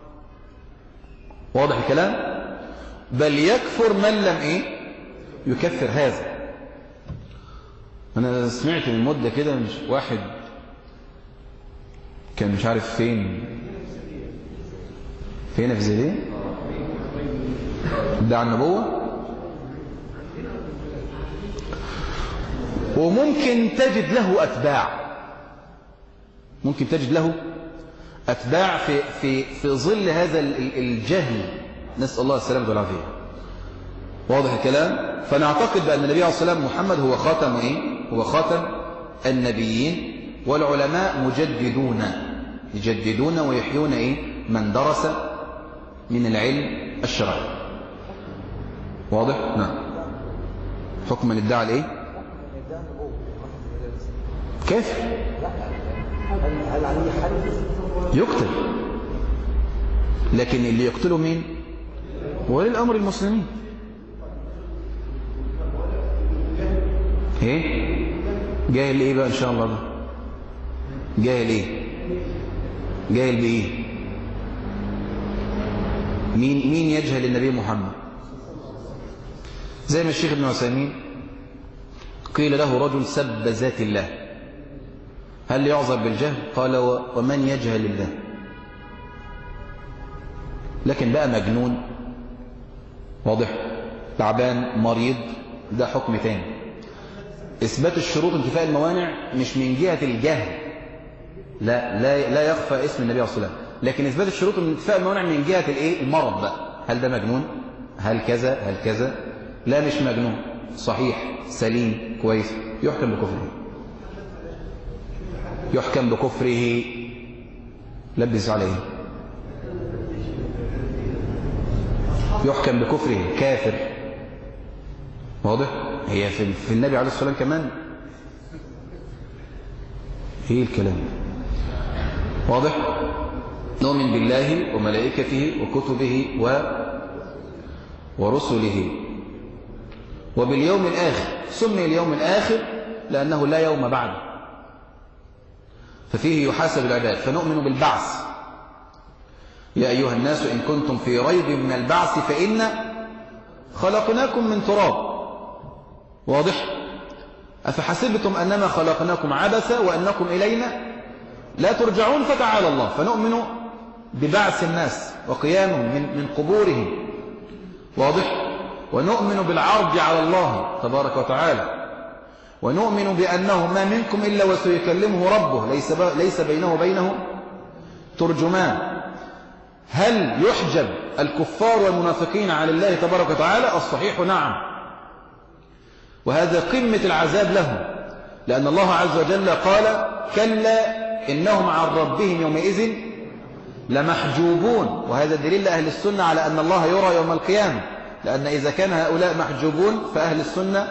واضح الكلام؟ بل يكفر من لم إيه؟ يكفر هذا. أنا سمعت من مدة كده مش واحد كان مش عارف فين في زيدين ادعى النبوة، وممكن تجد له أتباع في ظل هذا الجهل، نسأل الله السلامة والعافية. واضح الكلام؟ فنعتقد بأن النبي عليه الصلاة والسلام محمد هو خاتم إيه؟ هو خاتم النبيين، والعلماء يجددون ويحيون إيه؟ من درس من العلم الشرعي. واضح؟ نعم. حكم من ادعى الإيه؟ كافر. هل عليه حد؟ يقتل، لكن اللي يقتله مين؟ ولي الأمر المسلمين. ايه؟ جاهل ايه بقى ان شاء الله ده؟ جاهل ايه؟ جاهل بايه؟ مين يجهل النبي محمد؟ زي ما الشيخ ابن عثيمين قيل له رجل سب ذات الله، هل يعذر بالجهل؟ قال ومن يجهل الله؟ لكن بقى مجنون، واضح، تعبان، مريض، ده حكم تاني. إثبات الشروط انتفاء الموانع مش من جهة الجهل، لا يخفى اسم النبي عليه الصلاة والسلام، لكن إثبات الشروط انتفاء الموانع من جهة الايه؟ المرض بقى. هل ده مجنون؟ هل كذا؟ هل كذا؟ لا، مش مجنون، صحيح، سليم، كويس، يحكم بكفره. يحكم بكفره. لبس عليه. يحكم بكفره، كافر. واضح؟ هي في النبي عليه الصلاة والسلام كمان ايه الكلام؟ واضح؟ نؤمن بالله وملائكته وكتبه ورسله وباليوم الآخر. سمي اليوم الآخر لأنه لا يوم بعده، ففيه يحاسب العباد. فنؤمن بالبعث. يا أيها الناس إن كنتم في ريب من البعث فإنا خلقناكم من تراب. واضح؟ أفحسبتم أنما خلقناكم عبثا وأنكم إلينا لا ترجعون فتعالى الله. فنؤمن ببعث الناس وقيامهم من قبورهم. واضح؟ ونؤمن بالعرض على الله تبارك وتعالى. ونؤمن بأنه ما منكم إلا وسيكلمه ربه ليس بينه وبينه ترجمان. هل يحجب الكفار والمنافقين عن الله تبارك وتعالى؟ الصحيح نعم، وهذا قمة العذاب لهم، لأن الله عز وجل قال كلا إنهم عن ربهم يومئذ لمحجوبون. وهذا دليل لأهل السنة على أن الله يرى يوم القيامة، لأن إذا كان هؤلاء محجوبون فأهل السنة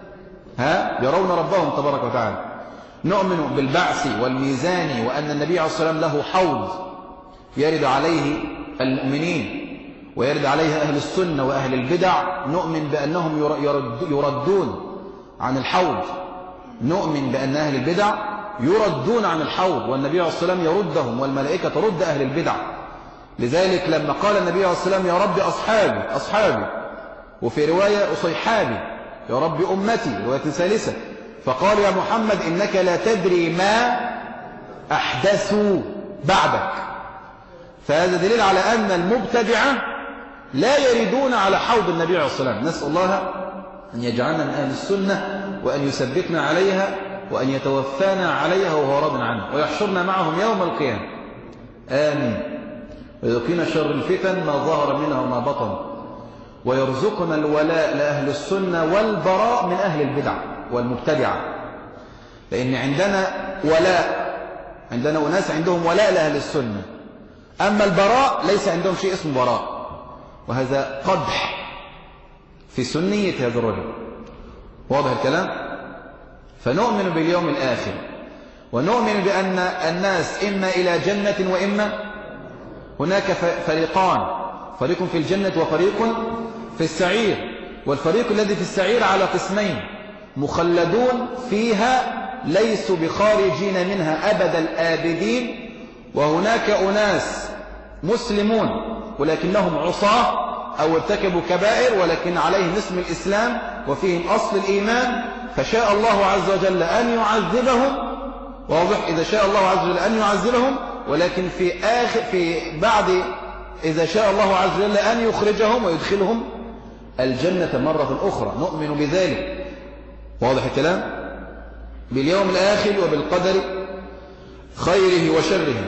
يرون ربهم تبارك وتعالى. نؤمن بالبعث والميزان، وأن النبي عليه الصلاة والسلام له حوض يرد عليه المؤمنين ويرد عليه أهل السنة وأهل البدع. نؤمن بأنهم يردون عن الحوض. نؤمن بأن أهل البدع يردون عن الحوض، والنبي عليه الصلاة والسلام يردهم، والملائكة ترد أهل البدع. لذلك لما قال النبي عليه الصلاة والسلام يا رب أصحابي، وفي رواية أصيحابي، يا رب أمتي، رواية ثالثة، فقال يا محمد إنك لا تدري ما أحدثوا بعدك. فهذا دليل على أن المبتدعة لا يردون على حوض النبي عليه الصلاة والسلام. نسأل الله أن يجعلنا من أهل السنة، وأن يثبتنا عليها، وأن يتوفانا عليها وهو راض عنه، ويحشرنا معهم يوم القيامة. آمين. ويقينا شر الفتن ما ظهر منها وما بطن، ويرزقنا الولاء لأهل السنة والبراء من أهل البدع والمبتدعة. لأن عندنا ولاء، عندنا أناس عندهم ولاء لأهل السنة، أما البراء ليس عندهم شيء اسمه براء، وهذا قدح في سنية هذا الرجل. واضح الكلام؟ فنؤمن باليوم الآخر، ونؤمن بأن الناس إما إلى جنة وإما هناك فريقان، فريق في الجنة وفريق في السعير. والفريق الذي في السعير على قسمين: مخلدون فيها ليسوا بخارجين منها أبد الآبدين، وهناك أناس مسلمون ولكنهم عصاة أو ارتكبوا كبائر ولكن عليهم اسم الإسلام وفيهم أصل الإيمان، فشاء الله عز وجل أن يعذبهم. واضح؟ إذا شاء الله عز وجل أن يعذبهم، ولكن في بعد إذا شاء الله عز وجل أن يخرجهم ويدخلهم الجنة مرة أخرى. نؤمن بذلك. واضح الكلام؟ باليوم الآخر وبالقدر خيره وشره.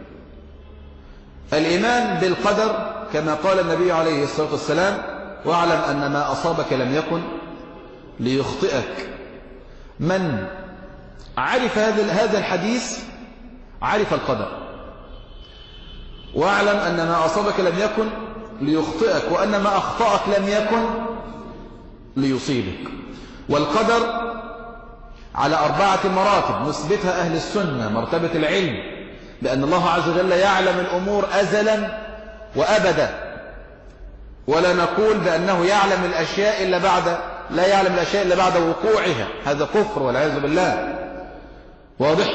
الإيمان بالقدر كما قال النبي عليه الصلاة والسلام: واعلم أن ما أصابك لم يكن ليخطئك. من عرف هذا الحديث عرف القدر. واعلم أن ما أصابك لم يكن ليخطئك، وأن ما أخطأك لم يكن ليصيبك. والقدر على 4 مراتب نثبتها أهل السنة: مرتبة العلم، بأن الله عز وجل يعلم الأمور أزلا وأبدا، ولا نقول بأنه يعلم الأشياء إلا بعد لا يعلم الأشياء إلا بعد وقوعها، هذا كفر والعياذ بالله. واضح؟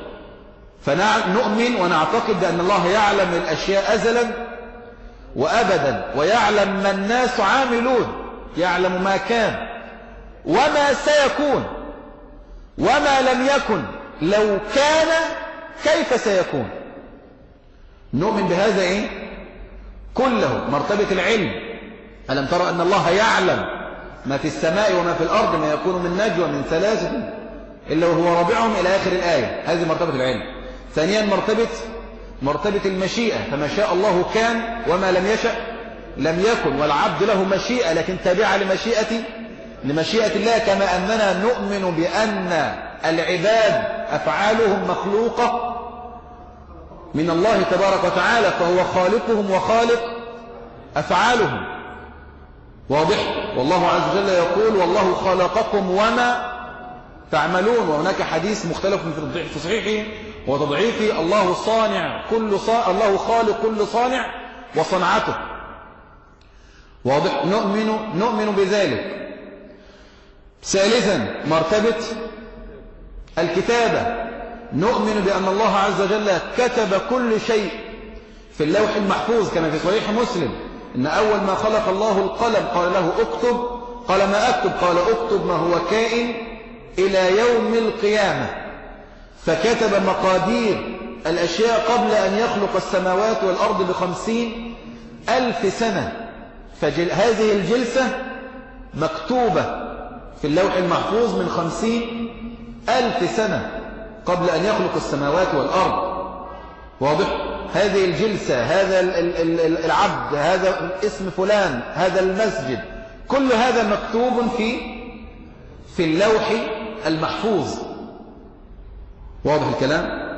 فنؤمن ونعتقد بأن الله يعلم الأشياء أزلا وأبدا، ويعلم ما الناس عاملون، يعلم ما كان وما سيكون وما لم يكن، لو كان كيف سيكون. نؤمن بهذا كله. مرتبة العلم: ألم ترى أن الله يعلم ما في السماء وما في الأرض، ما يكون من نجوى من 3 إلا وهو رابعهم إلى آخر الآية. هذه مرتبة العلم. ثانيا مرتبة المشيئة: فما شاء الله كان وما لم يشأ لم يكن. والعبد له مشيئة لكن تابعة لمشيئة الله، كما أننا نؤمن بأن العباد أفعالهم مخلوقة من الله تبارك وتعالى، فهو خالقهم وخالق أفعالهم. واضح؟ والله عز وجل يقول: والله خلقكم وما تعملون. وهناك حديث مختلف في صحيحه وتضعيفه: الله الله خالق كل صانع وصنعته. واضح؟ نؤمن بذلك. ثالثا مرتبة الكتابة: نؤمن بأن الله عز وجل كتب كل شيء في اللوح المحفوظ كما في صحيح مسلم إن أول ما خلق الله القلم قال له اكتب، قال ما أكتب؟ قال اكتب ما هو كائن إلى يوم القيامة. فكتب مقادير الأشياء قبل أن يخلق السماوات والأرض ب50,000 سنة. فهذه الجلسة مكتوبة في اللوح المحفوظ من 50,000 سنة قبل أن يخلق السماوات والأرض. واضح؟ هذه الجلسة، هذا العبد، هذا اسم فلان، هذا المسجد، كل هذا مكتوب في اللوح المحفوظ. واضح الكلام؟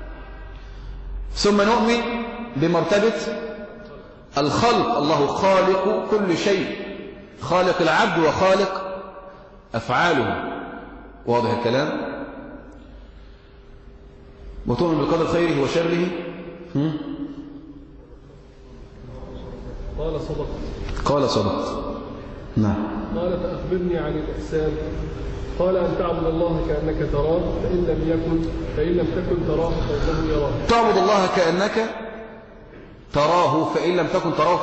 ثم نؤمن بمرتبة الخلق. الله خالق كل شيء، خالق العبد وخالق أفعاله. واضح الكلام؟ وتؤمن بالقدر خيره وشره. قال صدقت. نعم. قال فأخبرني عن الإحسان. قال أن تعبد الله كأنك تراه فإن لم تكن تراه فإنه يراك. تعبد الله كأنك تراه فإن لم تكن تراه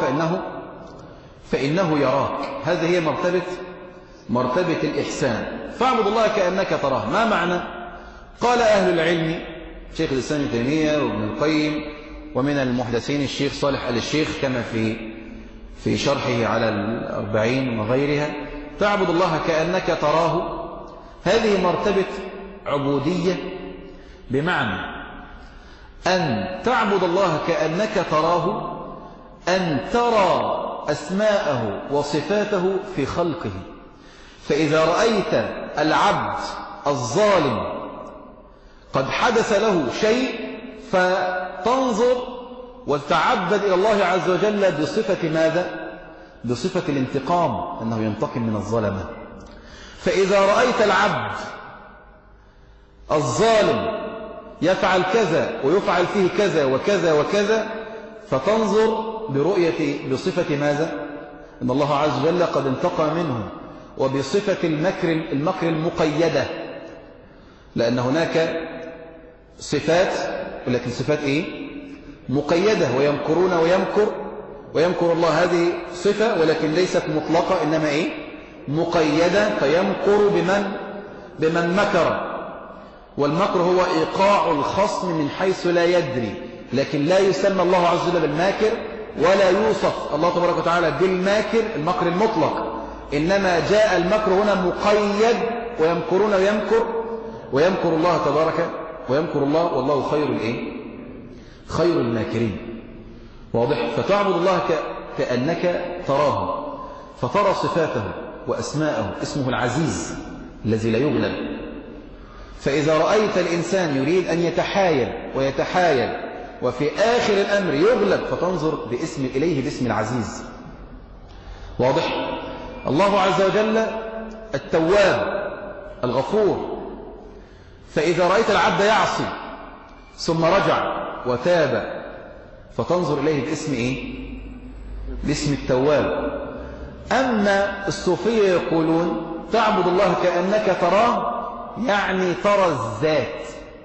فإنه يراك. هذه هي مرتبة الإحسان. فاعبد الله كأنك تراه. ما معنى؟ قال أهل العلم شيخ الإسلام ابن تيمية وابن القيم ومن المحدثين الشيخ صالح آل الشيخ كما في شرحه على 40 وغيرها، تعبد الله كأنك تراه. هذه مرتبة عبودية، بمعنى أن تعبد الله كأنك تراه، أن ترى أسماءه وصفاته في خلقه. فإذا رأيت العبد الظالم قد حدث له شيء فتنظر وتتعبد إلى الله عز وجل بصفة ماذا؟ بصفة الانتقام، أنه ينتقم من الظلمة. فإذا رأيت العبد الظالم يفعل كذا ويفعل فيه كذا وكذا وكذا فتنظر بصفة ماذا؟ أن الله عز وجل قد انتقم منه، وبصفة المكر المقيدة، لأن هناك صفات ولكن صفات إيه؟ مقيدة. ويمكرون ويمكر الله، هذه صفة ولكن ليست مطلقة، إنما إيه؟ مقيدة. فيمكر بمن مكر، والمكر هو إيقاع الخصم من حيث لا يدري، لكن لا يسمى الله عز وجل بالماكر ولا يوصف الله تبارك وتعالى بالماكر المكر المطلق، إنما جاء المكر هنا مقيد. ويمكرون ويمكر الله تبارك ويمكر الله والله خير الماكرين. واضح؟ فتعبد الله كأنك تراه، فترى صفاته وأسماءه. اسمه العزيز الذي لا يغلب. فإذا رأيت الإنسان يريد أن يتحايل وفي آخر الأمر يغلب، فتنظر إليه باسم العزيز. واضح؟ الله عز وجل التواب الغفور. فإذا رأيت العبد يعصي ثم رجع وتاب فتنظر إليه باسم إيه؟ باسم التواب. أما الصوفية يقولون تعبد الله كأنك تراه، يعني ترى الذات.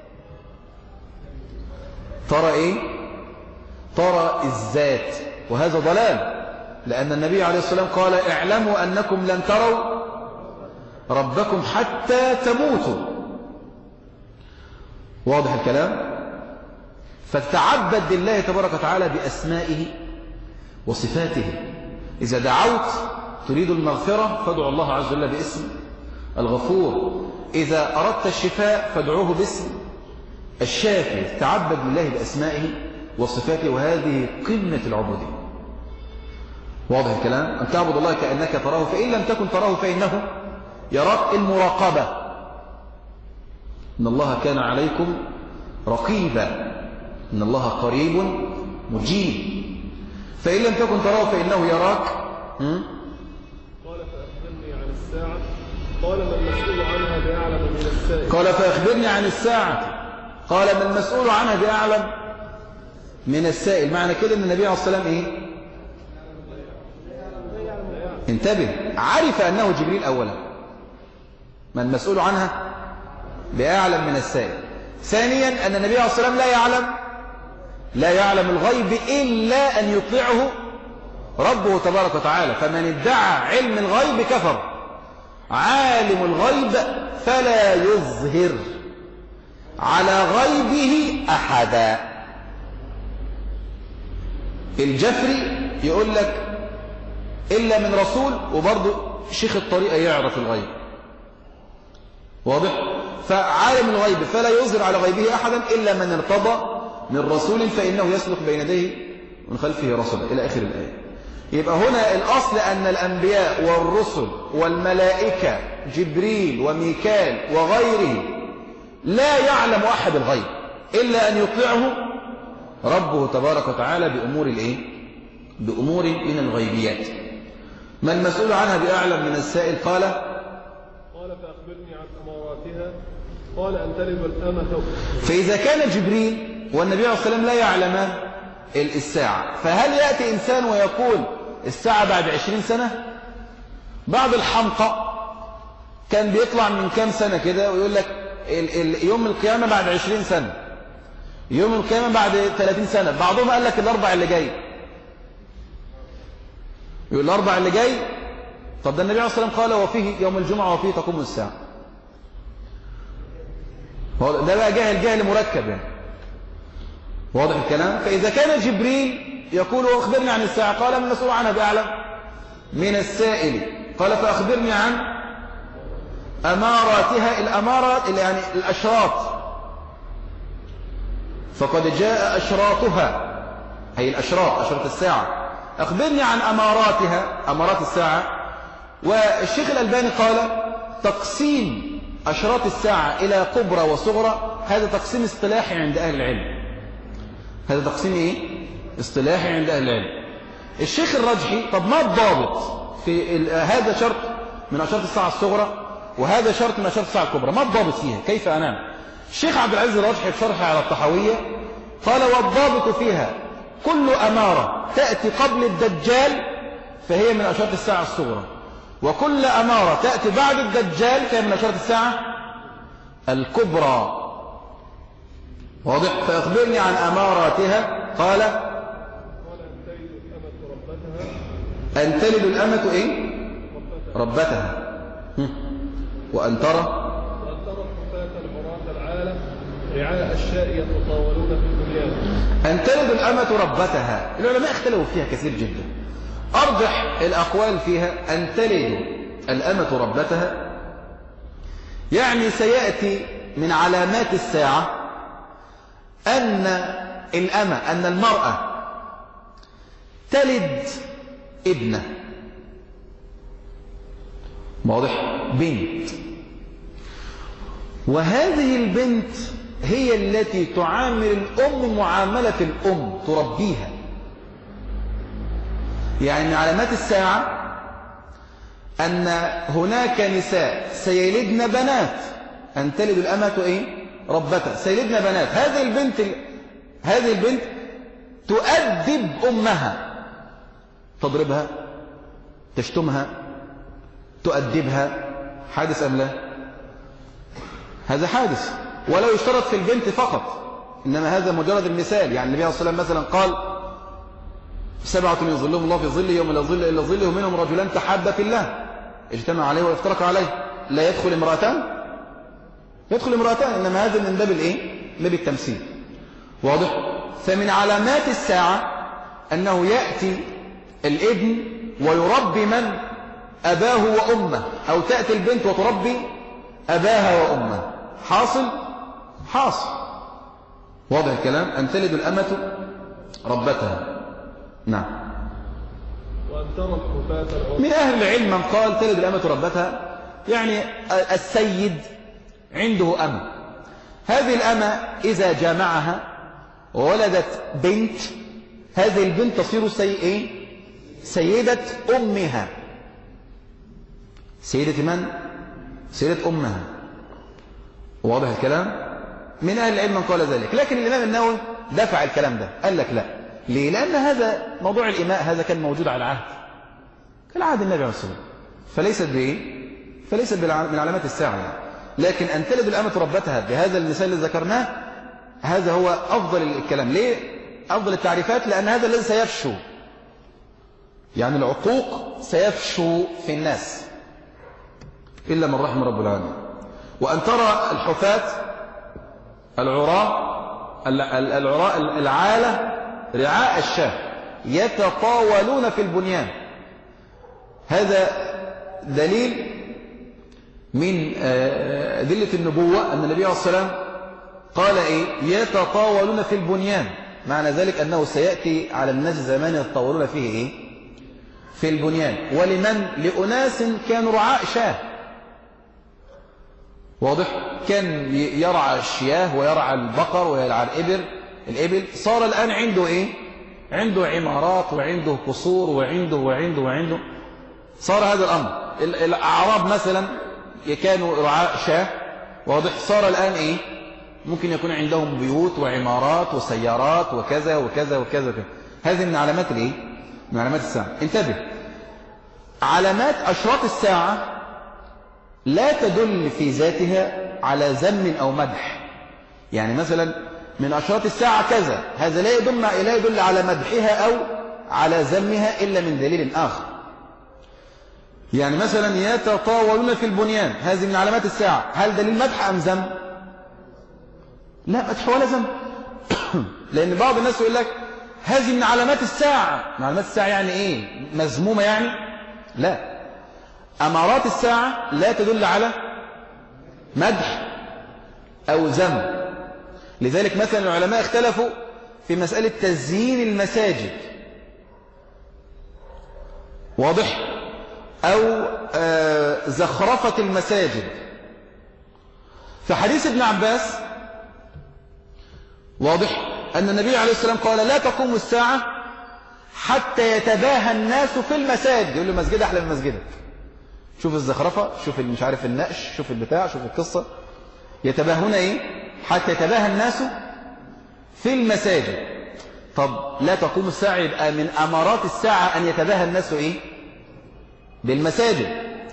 ترى إيه؟ ترى الذات. وهذا ضلال، لأن النبي عليه الصلاة والسلام قال اعلموا أنكم لن تروا ربكم حتى تموتوا. واضح الكلام؟ فتعبد لله تبارك وتعالى بأسمائه وصفاته. إذا دعوت تريد المغفرة فادعو الله عز وجل باسم الغفور. إذا أردت الشفاء فادعوه باسم الشافي. تعبد لله بأسمائه وصفاته، وهذه قمة العبودية. واضح الكلام؟ أن تعبد الله كأنك تراه فإن لم تكن تراه فإنه يراك. المراقبة، إن الله كان عليكم رقيبا، إن الله قريب مجيب. فإن لم تكن تراه فإنه يراك. قال فأخبرني عن الساعة. قال ما المسؤول عنها بأعلم من السائل. قال فأخبرني عن الساعة. قال ما المسؤول عنها بأعلم من السائل. معنى كده أن النبي عليه الصلاة والسلام إيه؟ انتبه، عرف أنه جبريل أولا. ما المسؤول عنها بأعلم من السائل. ثانيا أن النبي عليه الصلاة والسلام لا يعلم الغيب إلا أن يطلعه ربه تبارك وتعالى، فمن ادعى علم الغيب كفر. عالم الغيب فلا يظهر على غيبه أحدا. الجفري يقول لك إلا من رسول، وبرضه شيخ الطريقة يعرف الغيب. واضح؟ فعالم الغيب فلا يظهر على غيبه أحدا إلا من ارتضى من رسول فإنه يسلك بين يديه ومن خلفه رصدا إلى آخر الآية. يبقى هنا الأصل أن الأنبياء والرسل والملائكة جبريل وميكال وغيره لا يعلم أحد الغيب إلا أن يطلعه ربه تبارك وتعالى بأمور الإيه؟ بأمور من الغيبيات. ما المسؤول عنها بأعلم من السائل؟ قال فأخبرني عن أماراتها قال أن تلد الأمة. فإذا كان جبريل والنبي عليه الصلاة والسلام لا يعلمان الساعة، فهل يأتي إنسان ويقول الساعة بعد 20 سنة؟ بعض الحمقى كان بيطلع من كام سنة كده ويقول لك يوم القيامة بعد 20 سنة، يوم القيامة بعد 30 سنة. بعضهم قال لك الأربع اللي جاي، يقول الأربع اللي جاي. طب ده النبي عليه الصلاة والسلام قال وفيه يوم الجمعة وفيه تقوم الساعة. ده بقى جاهل مركب يعني. واضح الكلام؟ فإذا كان جبريل يقول أخبرني عن الساعة قال من المسؤول عنها بأعلم من السائل. قال فأخبرني عن أماراتها. الأمارات يعني الأشراط، فقد جاء أشراطها، هي الأشراط أشراط الساعة. أخبرني عن أماراتها، أمارات الساعة. والشيخ الألباني قال تقسيم أشراط الساعة إلى كبرى وصغرى هذا تقسيم اصطلاحي عند أهل العلم. هذا تقسيم إيه؟ اصطلاحي عند أهل العلم. الشيخ الرجحي طب ما الضابط في هذا شرط من أشراط الساعة الصغرى وهذا شرط من أشراط الساعة الكبرى، ما الضابط فيها؟ كيف أنام؟ الشيخ عبد العزيز الرجحي في شرحه على الطحاوية قال والضابط فيها كل أمارة تأتي قبل الدجال فهي من أشراط الساعة الصغرى، وكل أمارة تأتي بعد الدجال فهي من أشراط الساعة الكبرى. واضح؟ فأخبرني عن أماراتها. قال أن تلد الأمة إيه؟ ربتها. وأن ترى الحفاة العراة العالم رعاء الشاء يتطاولون في البنيان. أن تلد الأمة ربتها. العلماء اختلفوا فيها كثير جدا. أرجح الأقوال فيها أن تلد الأمة ربتها، يعني سيأتي من علامات الساعة أن الأمة، أن المرأة تلد ابنة. واضح؟ بنت. وهذه البنت هي التي تعامل الأم معاملة الأم، تربيها. يعني من علامات الساعة أن هناك نساء سيلدن بنات. أن تلد الأمة إيه؟ ربتها. سيلدن بنات. هذه البنت تؤدب أمها، تضربها، تشتمها، تؤدبها. حادث أم لا؟ هذا حادث. ولا يشترط في البنت فقط، إنما هذا مجرد المثال. يعني النبي صلى الله عليه وسلم مثلا قال 7 يظلهم الله في ظله يوم لا ظل إلا ظله، منهم رجلان تحابا في الله اجتمع عليه وافترق عليه. لا يدخل امرأتان، يدخل امرأتان، إنما هذا من باب الإيه؟ باب التمثيل. واضح؟ فمن علامات الساعة أنه يأتي الابن ويربي من؟ أباه وأمه، أو تأتي البنت وتربي أباها وأمه. حاصل؟ حاصل. واضح الكلام؟ أن تلد الأمة ربتها. نعم. وأن ترى الحفاة العراة. من أهل العلم من قال تلد الأمة ربتها، يعني السيد عنده أمة، هذه الأمة إذا جامعها وولدت بنت، هذه البنت تصير سيدة أمها. سيدة من؟ سيدة أمها. واضح الكلام؟ من أهل العلم من قال ذلك، لكن الإمام النووي دفع الكلام ده، قال لك لا. ليه؟ لأن هذا موضوع الإماء هذا كان موجود على العهد، كان عهد النبي عليه الصلاة والسلام، فليست من علامات الساعة يعني. لكن أن تلد الأمة ربتها بهذا المثال اللي ذكرناه، هذا هو أفضل الكلام. ليه أفضل التعريفات؟ لأن هذا الذي سيفشو، يعني العقوق سيفشو في الناس إلا من رحم رب العالمين. وأن ترى الحفاة العراة العالة رعاء الشاه يتطاولون في البنيان، هذا دليل من أدلة النبوة أن النبي عليه الصلاة والسلام قال إيه؟ يتطاولون في البنيان، معنى ذلك أنه سيأتي على الناس زمان يتطاولون فيه إيه؟ في البنيان. ولمن؟ لأناس كانوا رعاء شاه، واضح؟ كان يرعى الشياه ويرعى البقر ويرعى الإبل، صار الآن عنده إيه؟ عنده عمارات وعنده قصور وعنده صار هذا الأمر. الأعراب مثلا كانوا رعاء شاه، واضح؟ صار الآن إيه؟ ممكن يكون عندهم بيوت وعمارات وسيارات وكذا وكذا وكذا وكذا. هذه من علامات الإيه؟ من علامات الساعة. انتبه، علامات أشراط الساعة لا تدل في ذاتها على ذم أو مدح. يعني مثلا من أشراط الساعة كذا، هذا لا يدل على مدحها أو على ذمها إلا من دليل آخر. يعني مثلا يتطاولون في البنيان، هذه من علامات الساعة، هل دليل مدح أم ذم؟ لا مدح ولا ذم. لأن بعض الناس يقول لك هذه من علامات الساعة. من علامات الساعة يعني إيه؟ مذمومة يعني؟ لا، أمارات الساعة لا تدل على مدح أو ذم. لذلك مثلا العلماء اختلفوا في مسألة تزيين المساجد، واضح؟ أو زخرفة المساجد. في حديث ابن عباس واضح أن النبي عليه السلام قال لا تقوم الساعة حتى يتباهى الناس في المساجد. يقول له مسجد أحلى من مسجدك، شوف الزخرفة، شوف مش عارف النقش، شوف البتاع، شوف القصة. يتباهون إيه؟ حتى يتباهى الناس في المساجد. طب لا تقوم الساعة، يبقى من أمارات الساعة أن يتباهى الناس إيه؟ بالمساجد.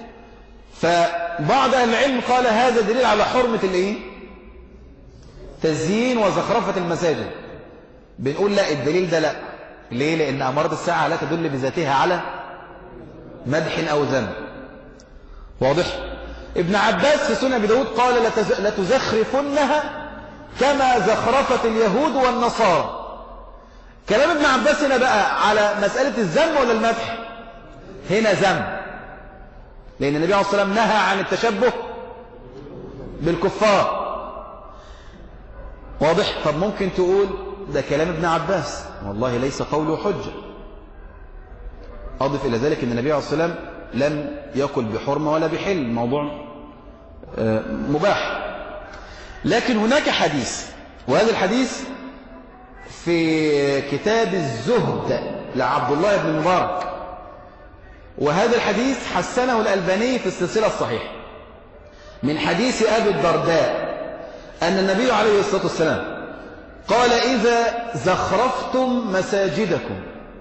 فبعض أهل العلم قال هذا دليل على حرمة الإيه؟ تزيين وزخرفة المساجد. بنقول لا، الدليل ده لا. ليه؟ لأن أمارات الساعة لا تدل بذاتها على مدح أو ذم، واضح؟ ابن عباس في سنن أبي داود قال لتزخرفنها كما زخرفت اليهود والنصارى. كلام ابن عباس هنا بقى على مسألة الذم ولا المدح؟ هنا ذم، لأن النبي عليه الصلاة والسلام نهى عن التشبه بالكفار، واضح؟ طب ممكن تقول ده كلام ابن عباس، والله ليس قوله حجة. أضف إلى ذلك أن النبي عليه الصلاة والسلام لم يقل بحرمة ولا بحل، الموضوع مباح. لكن هناك حديث، وهذا الحديث في كتاب الزهد لعبد الله بن مبارك، وهذا الحديث حسنه الألباني في السلسلة الصحيحة، من حديث أبي الدرداء أن النبي عليه الصلاة والسلام قال إذا زخرفتم مساجدكم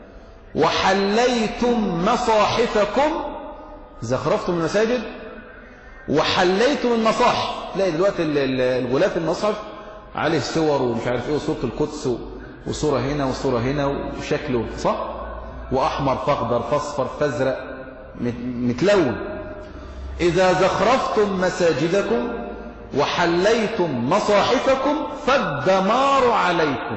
وحليتم مصاحفكم، زخرفتم المساجد وحليتم المصاحف. تلاقي دلوقتي الغلاف المصحف عليه صور ومش عارف ايه، وصورة القدس وصورة هنا وصورة هنا وشكله صح، وأحمر فأخضر فأصفر فأزرق متلون. إذا زخرفتم مساجدكم وحليتم مصاحفكم فالدمار عليكم.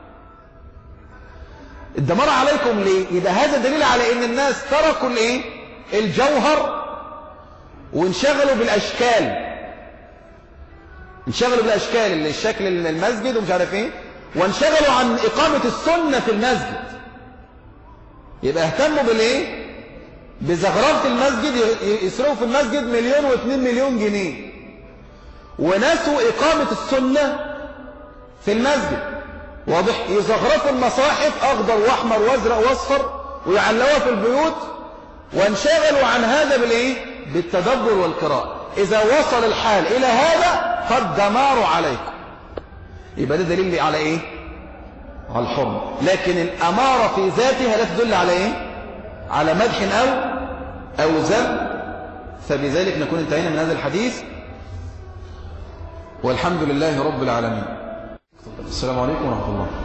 الدمار عليكم ليه؟ يبقى هذا دليل على ان الناس تركوا الايه؟ الجوهر وانشغلوا بالاشكال، انشغلوا بالاشكال اللي الشكل المسجد ومش عارف ايه، وانشغلوا عن اقامة السنة في المسجد. يبقى اهتموا بالايه؟ بزخرفة المسجد، يصرفوا في المسجد 1 و2 مليون جنيه، ونسوا اقامة السنة في المسجد، واضح؟ يزخرفوا المصاحف اخضر واحمر وازرق واصفر ويعلقوها في البيوت، وانشغلوا عن هذا بالايه؟ بالتدبر والقراءة. اذا وصل الحال الى هذا فالدمار عليكم. يبقى ده دليل على ايه؟ على الحرمة. لكن الامارة في ذاتها لا تدل على ايه؟ على مدح او ذم. فبذلك نكون انتهينا من هذا الحديث. والحمد لله رب العالمين. السلام عليكم ورحمة الله.